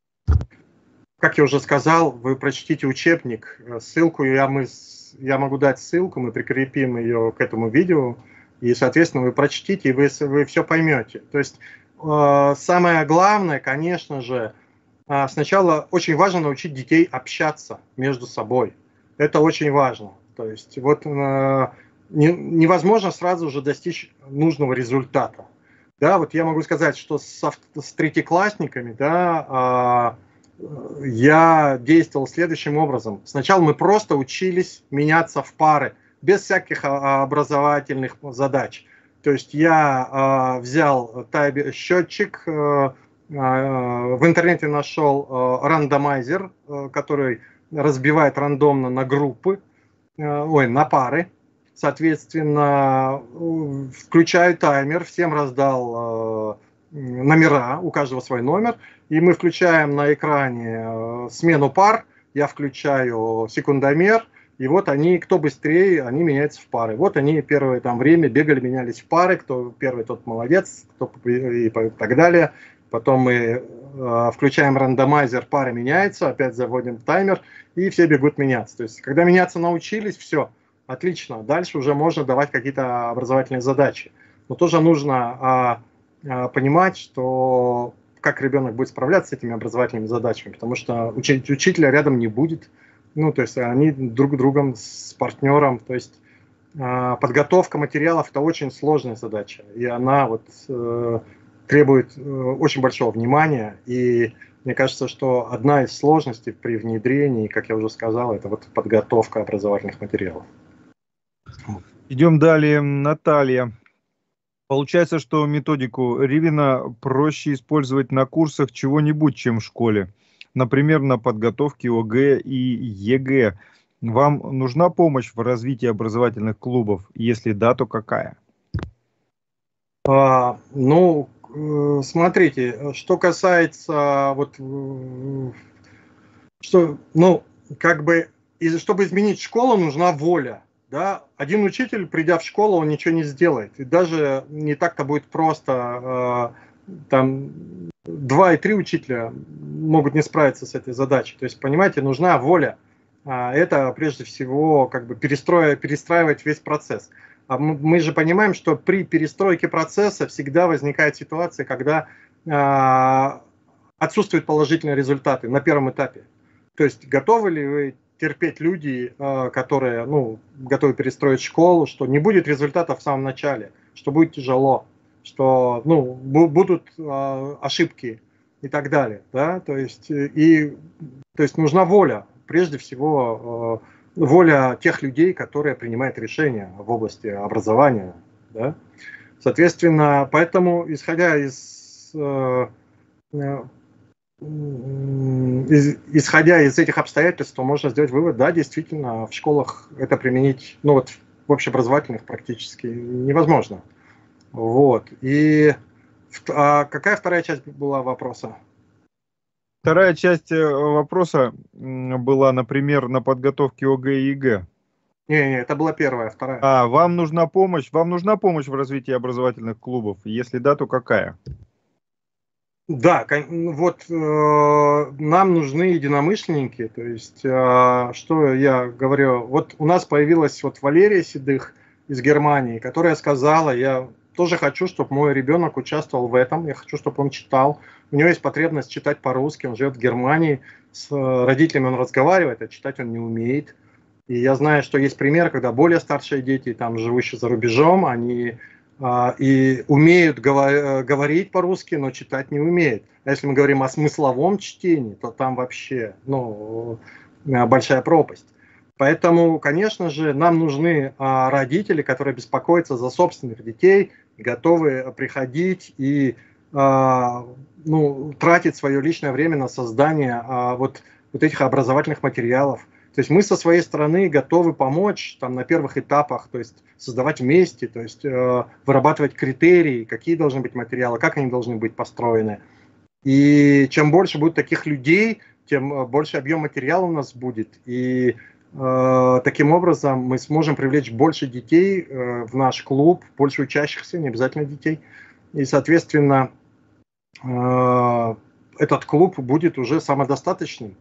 Как я уже сказал, вы прочтите учебник. Ссылку я, мы, я могу дать ссылку, мы прикрепим ее к этому видео. И, соответственно, вы прочтите, и вы, вы все поймете. То есть, э, самое главное, конечно же, сначала очень важно научить детей общаться между собой. Это очень важно. То есть вот э, не, невозможно сразу же достичь нужного результата. Да, вот я могу сказать, что с, с третьеклассниками, да, э, я действовал следующим образом. Сначала мы просто учились меняться в пары, без всяких образовательных задач. То есть я э, взял тайб- счетчик, э, в интернете нашел рандомайзер, который разбивает рандомно на группы, ой, на пары. Соответственно, включаю таймер, всем раздал номера, у каждого свой номер, и мы включаем на экране смену пар, я включаю секундомер, и вот они, кто быстрее, они меняются в пары. Вот они первое там время бегали, менялись в пары, кто первый, тот молодец, кто и так далее. Потом мы э, включаем рандомайзер, пара меняется, опять заводим таймер, и все бегут меняться. То есть, когда меняться научились, все, отлично. Дальше уже можно давать какие-то образовательные задачи. Но тоже нужно э, э, понимать, что как ребенок будет справляться с этими образовательными задачами, потому что уч- учителя рядом не будет. Ну, то есть, они друг с другом, с партнером. То есть, э, подготовка материалов – это очень сложная задача. И она вот... Э, требует э, очень большого внимания, и Мне кажется, что одна из сложностей при внедрении, как я уже сказал, это вот подготовка образовательных материалов. Идем далее. Наталья. Получается, что методику Ривина проще использовать на курсах чего-нибудь, чем в школе. Например, на подготовке ОГЭ и ЕГЭ. Вам нужна помощь в развитии образовательных клубов? Если да, то какая? А, ну, смотрите, что касается вот, что, ну, как бы, чтобы изменить школу, нужна воля. Да? Один учитель, придя в школу, он ничего не сделает. И даже не так-то будет просто, там, два и три учителя могут не справиться с этой задачей. То есть, понимаете, нужна воля. Это, прежде всего, как бы перестроя, перестраивать весь процесс. А мы же понимаем, что при перестройке процесса всегда возникает ситуация, когда э, отсутствуют положительные результаты на первом этапе. То есть готовы ли вы терпеть люди, э, которые ну, готовы перестроить школу, что не будет результатов в самом начале, что будет тяжело, что ну, будут э, ошибки и так далее. Да? То есть, и, то есть нужна воля, прежде всего, э, воля тех людей, которые принимают решения в области образования. Да? Соответственно, поэтому, исходя из, э, из, исходя из этих обстоятельств, то можно сделать вывод, да, действительно, в школах это применить, ну вот в общеобразовательных практически невозможно. Вот. И а какая вторая часть была вопроса? Вторая часть вопроса была, например, на подготовке ОГЭ и ЕГЭ. Не, не, это была первая, вторая. А, вам нужна помощь? Вам нужна помощь в развитии образовательных клубов? Если да, то какая? Да, вот э, нам нужны единомышленники. То есть, э, что я говорю, вот у нас появилась вот Валерия Седых из Германии, которая сказала, я тоже хочу, чтобы мой ребенок участвовал в этом, я хочу, чтобы он читал. У него есть потребность читать по-русски, он живет в Германии, с родителями он разговаривает, а читать он не умеет. И я знаю, что есть примеры, когда более старшие дети, там, живущие за рубежом, они а, и умеют говор- говорить по-русски, но читать не умеют. А если мы говорим о смысловом чтении, то там вообще ну, большая пропасть. Поэтому, конечно же, нам нужны а, родители, которые беспокоятся за собственных детей, готовы приходить и а, ну, тратить свое личное время на создание а, вот, вот этих образовательных материалов. То есть мы со своей стороны готовы помочь там, на первых этапах, то есть создавать вместе, то есть э, вырабатывать критерии, какие должны быть материалы, как они должны быть построены. И чем больше будет таких людей, тем больше объем материала у нас будет. И э, таким образом мы сможем привлечь больше детей э, в наш клуб, больше учащихся, не обязательно детей. И, соответственно, э, этот клуб будет уже самодостаточным.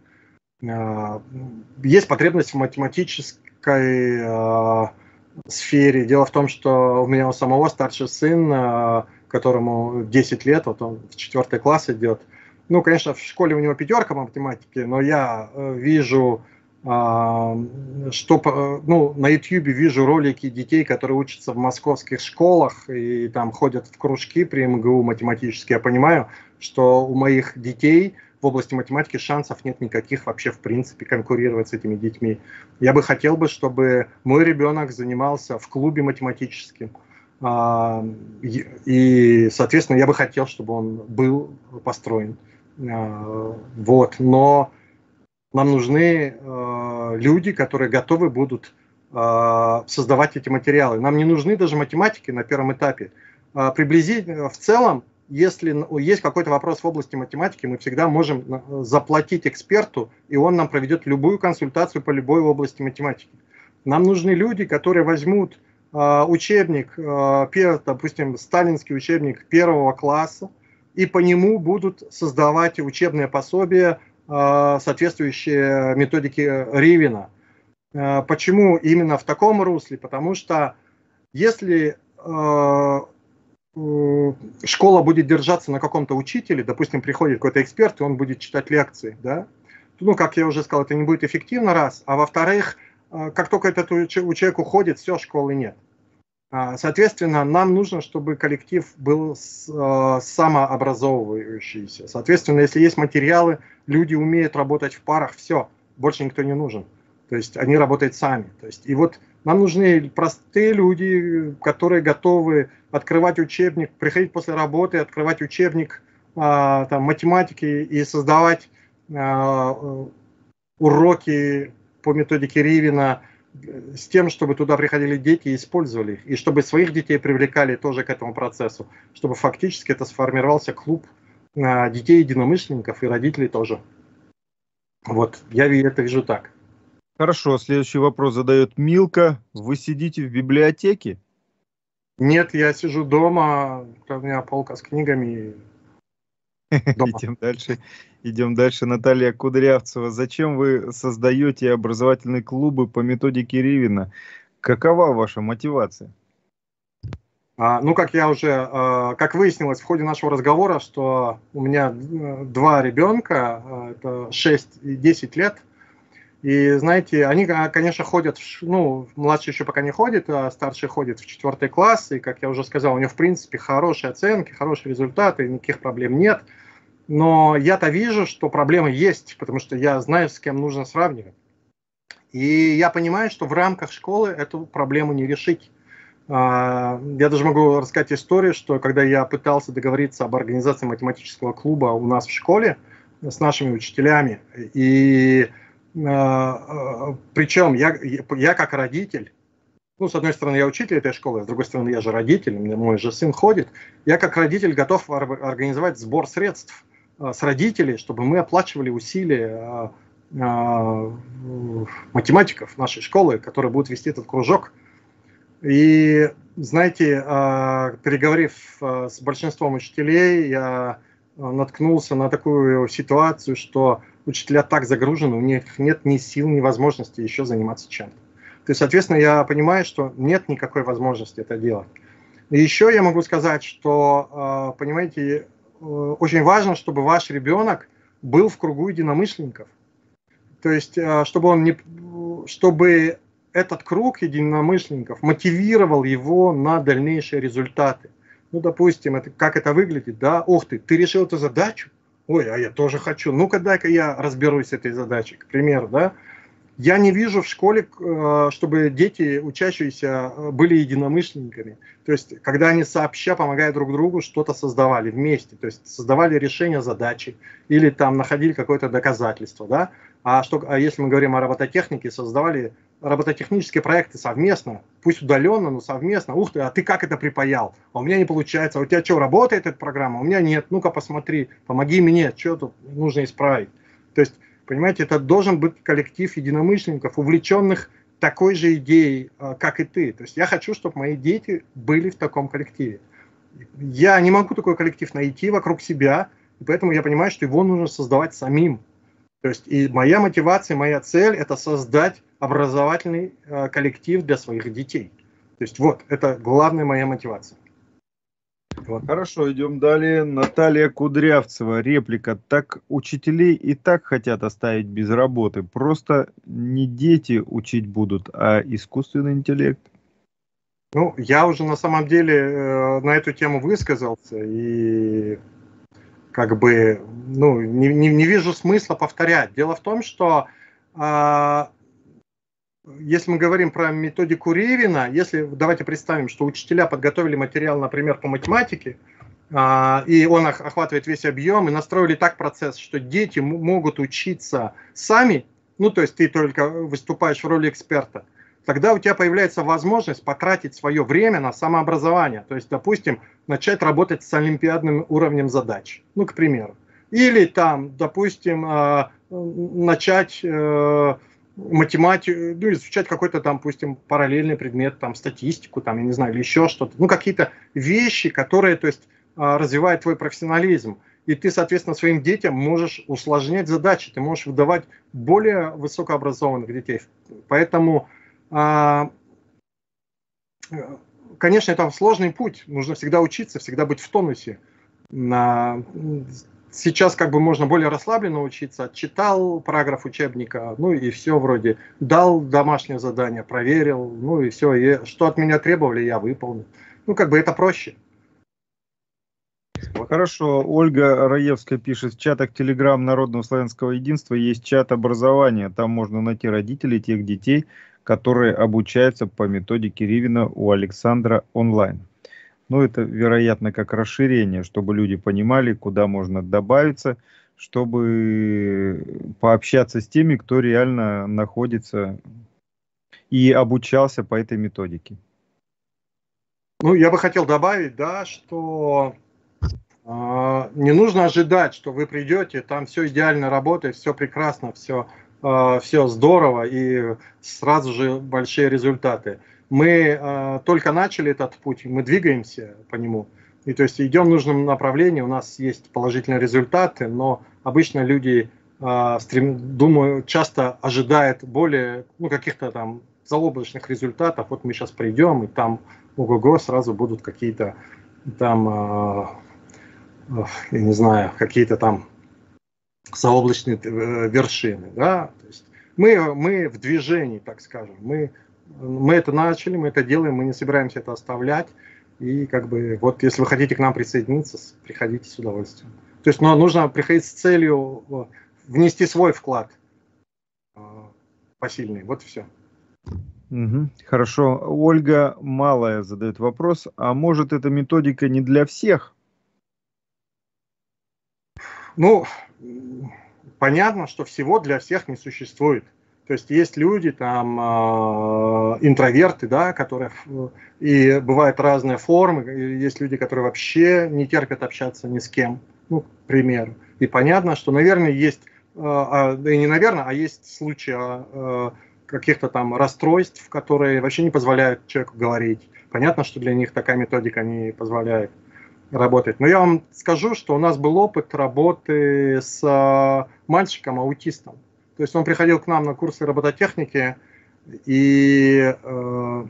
Есть потребность в математической э, сфере. Дело в том, что у меня у самого старший сын, э, которому десять лет, вот он в четвертый класс идет. Ну, конечно, в школе у него пятерка по математике, но я э, вижу, э, что ну, на YouTube вижу ролики детей, которые учатся в московских школах и там ходят в кружки при эм гэ у математические. Я понимаю, что у моих детей в области математики шансов нет никаких вообще в принципе конкурировать с этими детьми. Я бы хотел бы, чтобы мой ребенок занимался в клубе математическим. И, соответственно, я бы хотел, чтобы он был построен. Вот. Но нам нужны люди, которые готовы будут создавать эти материалы. Нам не нужны даже математики на первом этапе. Приблизительно, в целом, если есть какой-то вопрос в области математики, мы всегда можем заплатить эксперту, и он нам проведет любую консультацию по любой области математики. Нам нужны люди, которые возьмут э, учебник, э, допустим, сталинский учебник первого класса, и по нему будут создавать учебные пособия, э, соответствующие методике Ривина. Э, почему именно в таком русле? Потому что если э, школа будет держаться на каком-то учителе, допустим, приходит какой-то эксперт, и он будет читать лекции, да? Ну, как я уже сказал, это не будет эффективно, раз. А во-вторых, как только этот человек уходит, все, школы нет. Соответственно, нам нужно, чтобы коллектив был самообразовывающийся. Соответственно, если есть материалы, люди умеют работать в парах, все, больше никто не нужен. То есть они работают сами. То есть, и вот нам нужны простые люди, которые готовы открывать учебник, приходить после работы, открывать учебник а, там, математики и создавать а, уроки по методике Ривина с тем, чтобы туда приходили дети и использовали их, и чтобы своих детей привлекали тоже к этому процессу, чтобы фактически это сформировался клуб а, детей-единомышленников и родителей тоже. Вот, я это вижу так. Хорошо, следующий вопрос задает Милка. Вы сидите в библиотеке? Нет, я сижу дома, у меня полка с книгами. Идем дальше. Идем дальше. Наталья Кудрявцева. Зачем вы создаете образовательные клубы по методике Ривина? Какова ваша мотивация? А, ну, как я уже, а, как выяснилось в ходе нашего разговора, что у меня два ребенка, а, это шесть и десять лет. И, знаете, они, конечно, ходят, в, ну, младший еще пока не ходит, а старший ходит в четвертый класс. И, как я уже сказал, у него, в принципе, хорошие оценки, хорошие результаты, никаких проблем нет. Но я-то вижу, что проблемы есть, потому что я знаю, с кем нужно сравнивать. И я понимаю, что в рамках школы эту проблему не решить. Я даже могу рассказать историю, что когда я пытался договориться об организации математического клуба у нас в школе с нашими учителями, и причем я, я как родитель, ну, с одной стороны, я учитель этой школы, с другой стороны, я же родитель, мой же сын ходит, я как родитель готов организовать сбор средств с родителей, чтобы мы оплачивали усилия математиков нашей школы, которые будут вести этот кружок. И, знаете, переговорив с большинством учителей, я наткнулся на такую ситуацию, что учителя так загружены, у них нет ни сил, ни возможности еще заниматься чем-то. То есть, соответственно, я понимаю, что нет никакой возможности это делать. И еще я могу сказать, что, понимаете, очень важно, чтобы ваш ребенок был в кругу единомышленников. То есть, чтобы он не, чтобы этот круг единомышленников мотивировал его на дальнейшие результаты. Ну, допустим, это, как это выглядит, да? Ух ты, ты решил эту задачу? Ой, а я тоже хочу. Ну-ка, дай-ка я разберусь с этой задачей, к примеру, да? Я не вижу в школе, чтобы дети, учащиеся, были единомышленниками. То есть, когда они сообща, помогая друг другу, что-то создавали вместе. То есть, создавали решение задачи или там находили какое-то доказательство, да? А, что, а если мы говорим о робототехнике, создавали робототехнические проекты совместно, пусть удаленно, но совместно. Ух ты, а ты как это припаял? А у меня не получается. А у тебя что, работает эта программа? У меня нет. Ну-ка посмотри, помоги мне, что тут нужно исправить. То есть, понимаете, это должен быть коллектив единомышленников, увлеченных такой же идеей, как и ты. То есть я хочу, чтобы мои дети были в таком коллективе. Я не могу такой коллектив найти вокруг себя, и поэтому я понимаю, что его нужно создавать самим. То есть и моя мотивация, моя цель – это создать образовательный коллектив для своих детей. То есть вот, это главная моя мотивация. Вот. Хорошо, идем далее. Наталья Кудрявцева. Реплика. Так учителей и так хотят оставить без работы. Просто не дети учить будут, а искусственный интеллект. Ну, я уже на самом деле э, на эту тему высказался. И как бы, ну, не, не, не вижу смысла повторять. Дело в том, что э, если мы говорим про методику Ривина, если, давайте представим, что учителя подготовили материал, например, по математике, э, и он охватывает весь объем, и настроили так процесс, что дети могут учиться сами, ну, то есть ты только выступаешь в роли эксперта, тогда у тебя появляется возможность потратить свое время на самообразование. То есть, допустим, начать работать с олимпиадным уровнем задач, ну, к примеру. Или там, допустим, начать математику, ну, изучать какой-то там, допустим, параллельный предмет, там, статистику, там, я не знаю, или еще что-то. Ну, какие-то вещи, которые, то есть, развивают твой профессионализм. И ты, соответственно, своим детям можешь усложнять задачи, ты можешь выдавать более высокообразованных детей. Поэтому... Конечно, это сложный путь. Нужно всегда учиться, всегда быть в тонусе. сейчас как бы можно более расслабленно учиться. Читал параграф учебника, ну и все вроде. Дал домашнее задание, проверил, ну и все. И что от меня требовали, я выполнил. Ну как бы это проще. Вот. Хорошо. Ольга Раевская пишет: в чатах Телеграм Народного славянского единства есть чат образования. Там можно найти родителей тех детей, которые обучаются по методике Ривина у Александра онлайн. Ну, это, вероятно, как расширение, чтобы люди понимали, куда можно добавиться, чтобы пообщаться с теми, кто реально находится и обучался по этой методике. Ну, я бы хотел добавить, да, что э, не нужно ожидать, что вы придете, там все идеально работает, все прекрасно, все, э, все здорово и сразу же большие результаты. Мы э, только начали этот путь, мы двигаемся по нему, и то есть идем в нужном направлении, у нас есть положительные результаты, но обычно люди, э, стрем, думаю, часто ожидают более, ну, каких-то там заоблачных результатов. Вот мы сейчас придем, и там, ого-го, сразу будут какие-то там, э, э, я не знаю, какие-то там заоблачные э, вершины, да, то есть мы, мы в движении, так скажем, мы Мы это начали, мы это делаем, мы не собираемся это оставлять. И как бы вот если вы хотите к нам присоединиться, приходите с удовольствием. То есть ну, нужно приходить с целью внести свой вклад посильный. Вот и все. Угу. Хорошо. Ольга Малая задает вопрос: а может эта методика не для всех? Ну, понятно, что всего для всех не существует. То есть есть люди, там, э, интроверты, да, которые, и бывают разные формы, есть люди, которые вообще не терпят общаться ни с кем, ну, к примеру. И понятно, что, наверное, есть, э, э, да и не наверное, а есть случаи э, каких-то там расстройств, которые вообще не позволяют человеку говорить. Понятно, что для них такая методика не позволяет работать. Но я вам скажу, что у нас был опыт работы с э, мальчиком-аутистом. То есть он приходил к нам на курсы робототехники, и э,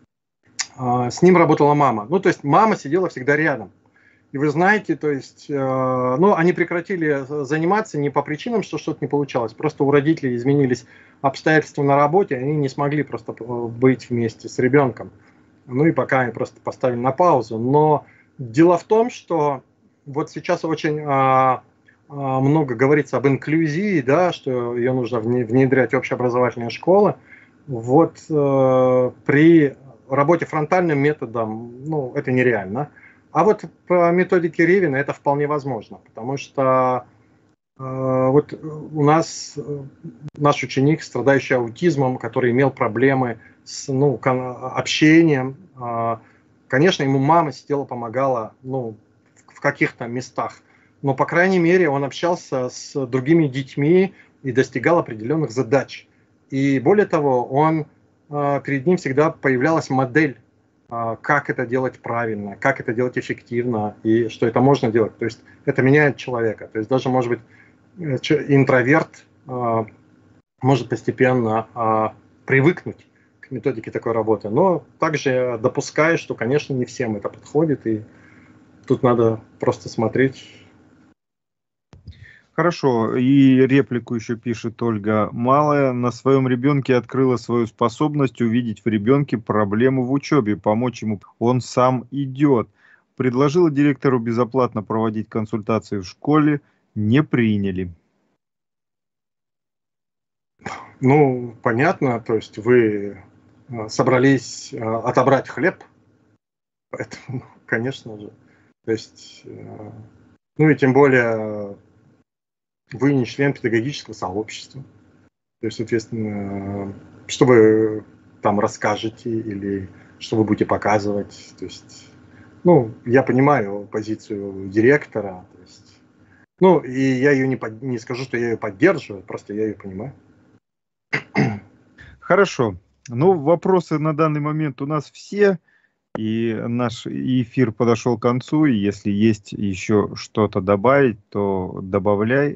э, с ним работала мама. Ну, то есть мама сидела всегда рядом. И вы знаете, то есть, э, ну, они прекратили заниматься не по причинам, что что-то не получалось. Просто у родителей изменились обстоятельства на работе, они не смогли просто быть вместе с ребенком. Ну, и пока они просто поставили на паузу. Но дело в том, что вот сейчас очень... Э, много говорится об инклюзии, да, что ее нужно внедрять в общеобразовательные школы. Вот э, при работе фронтальным методом, ну, это нереально. А вот по методике Ривина это вполне возможно, потому что э, вот у нас э, наш ученик, страдающий аутизмом, который имел проблемы с, ну, общением, э, конечно, ему мама сидела, помогала, ну, в, в каких-то местах. Но, по крайней мере, он общался с другими детьми и достигал определенных задач. И более того, он, перед ним всегда появлялась модель, как это делать правильно, как это делать эффективно, и что это можно делать. То есть это меняет человека. То есть даже, может быть, интроверт может постепенно привыкнуть к методике такой работы. Но также допускаю, что, конечно, не всем это подходит, и тут надо просто смотреть. Хорошо, и реплику еще пишет Ольга Малая: на своем ребенке открыла свою способность увидеть в ребенке проблему в учебе, помочь ему. Он сам идет. Предложила директору безоплатно проводить консультации в школе, не приняли. Ну, понятно, то есть вы собрались отобрать хлеб, поэтому, конечно же, то есть, ну и тем более... Вы не член педагогического сообщества. То есть, соответственно, что вы там расскажете или что вы будете показывать. То есть, ну, я понимаю позицию директора. То есть, ну, и я ее не, под, не скажу, что я ее поддерживаю, просто я ее понимаю. Хорошо. Ну, вопросы на данный момент у нас все. И наш эфир подошел к концу. И если есть еще что-то добавить, то добавляй.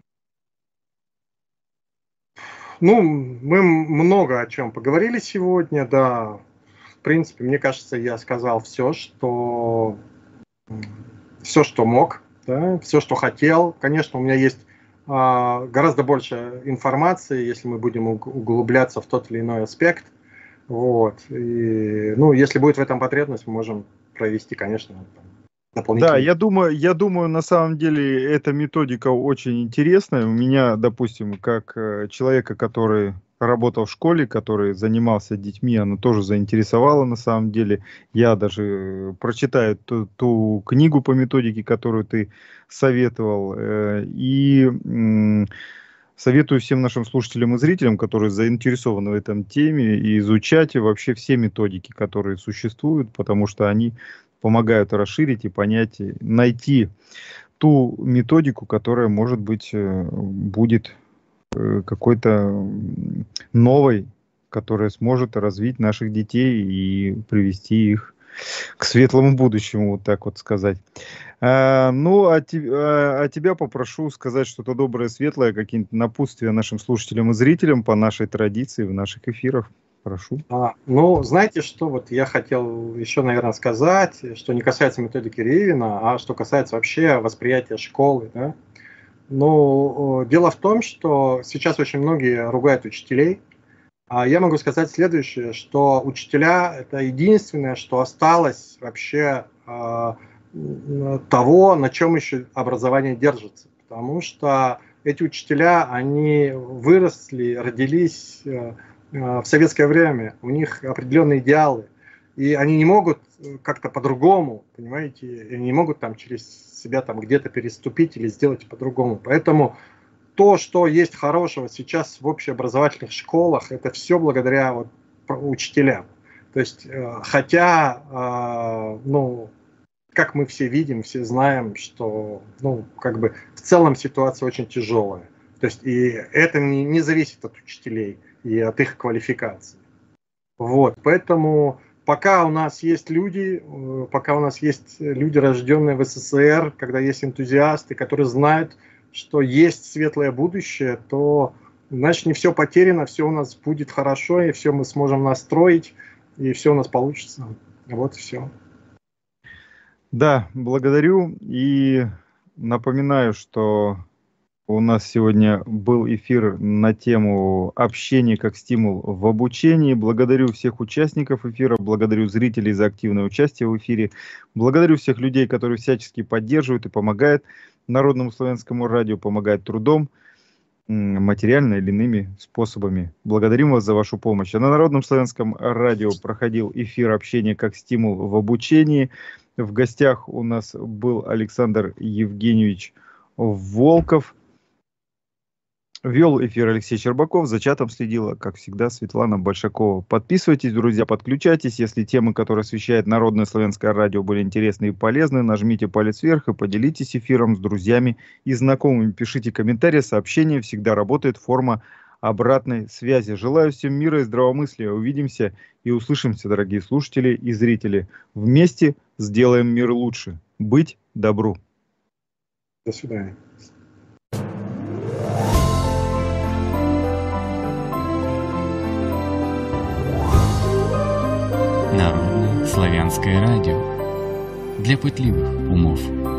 Ну, мы много о чем поговорили сегодня, да. В принципе, мне кажется, я сказал все, что все, что мог. да, все, что хотел. Конечно, у меня есть а, гораздо больше информации, если мы будем углубляться в тот или иной аспект. Вот. И, ну, если будет в этом потребность, мы можем провести, конечно, дополнительно. Да, я думаю, я думаю, на самом деле эта методика очень интересная. У меня, допустим, как э, человека, который работал в школе, который занимался детьми, она тоже заинтересовала на самом деле. Я даже прочитаю ту, ту книгу по методике, которую ты советовал. Э, и м, советую всем нашим слушателям и зрителям, которые заинтересованы в этом теме, и изучать вообще все методики, которые существуют, потому что они помогают расширить и понять, и найти ту методику, которая, может быть, будет какой-то новой, которая сможет развить наших детей и привести их к светлому будущему, вот так вот сказать. А, ну, а, te, а, а тебя попрошу сказать что-то доброе, светлое, какие-нибудь напутствия нашим слушателям и зрителям по нашей традиции в наших эфирах. Прошу. А, ну, знаете, что вот я хотел еще, наверное, сказать, что не касается методики Ревина, а что касается вообще восприятия школы, да? Ну, дело в том, что сейчас очень многие ругают учителей, а я могу сказать следующее, что учителя – это единственное, что осталось вообще э, того, на чем еще образование держится. Потому что эти учителя, они выросли, родились э, в советское время, у них определенные идеалы, и они не могут как-то по-другому, понимаете, они не могут там через себя там где-то переступить или сделать по-другому. Поэтому то, что есть хорошего сейчас в общеобразовательных школах, это все благодаря вот учителям. То есть, хотя, ну, как мы все видим, все знаем, что, ну, как бы в целом ситуация очень тяжелая. То есть, и это не, не зависит от учителей и от их квалификации. Вот, поэтому пока у нас есть люди, пока у нас есть люди, рожденные в СССР, когда есть энтузиасты, которые знают, что есть светлое будущее, то, значит, не все потеряно, все у нас будет хорошо, и все мы сможем настроить, и все у нас получится. Вот и все. Да, благодарю и напоминаю, что у нас сегодня был эфир на тему общения как стимул в обучении. Благодарю всех участников эфира, благодарю зрителей за активное участие в эфире, благодарю всех людей, которые всячески поддерживают и помогают Народному славянскому радио, помогают трудом, материально или иными способами. Благодарим вас за вашу помощь. А на Народном славянском радио проходил эфир общения как стимул в обучении. В гостях у нас был Александр Евгеньевич Волков. Вел эфир Алексей Щербаков, за чатом следила, как всегда, Светлана Большакова. Подписывайтесь, друзья, подключайтесь. Если темы, которые освещает Народное славянское радио, были интересны и полезны, нажмите палец вверх и поделитесь эфиром с друзьями и знакомыми. Пишите комментарии, сообщения. Всегда работает форма обратной связи. Желаю всем мира и здравомыслия. Увидимся и услышимся, дорогие слушатели и зрители. Вместе сделаем мир лучше. Быть добру. До свидания. Народное славянское радио для пытливых умов.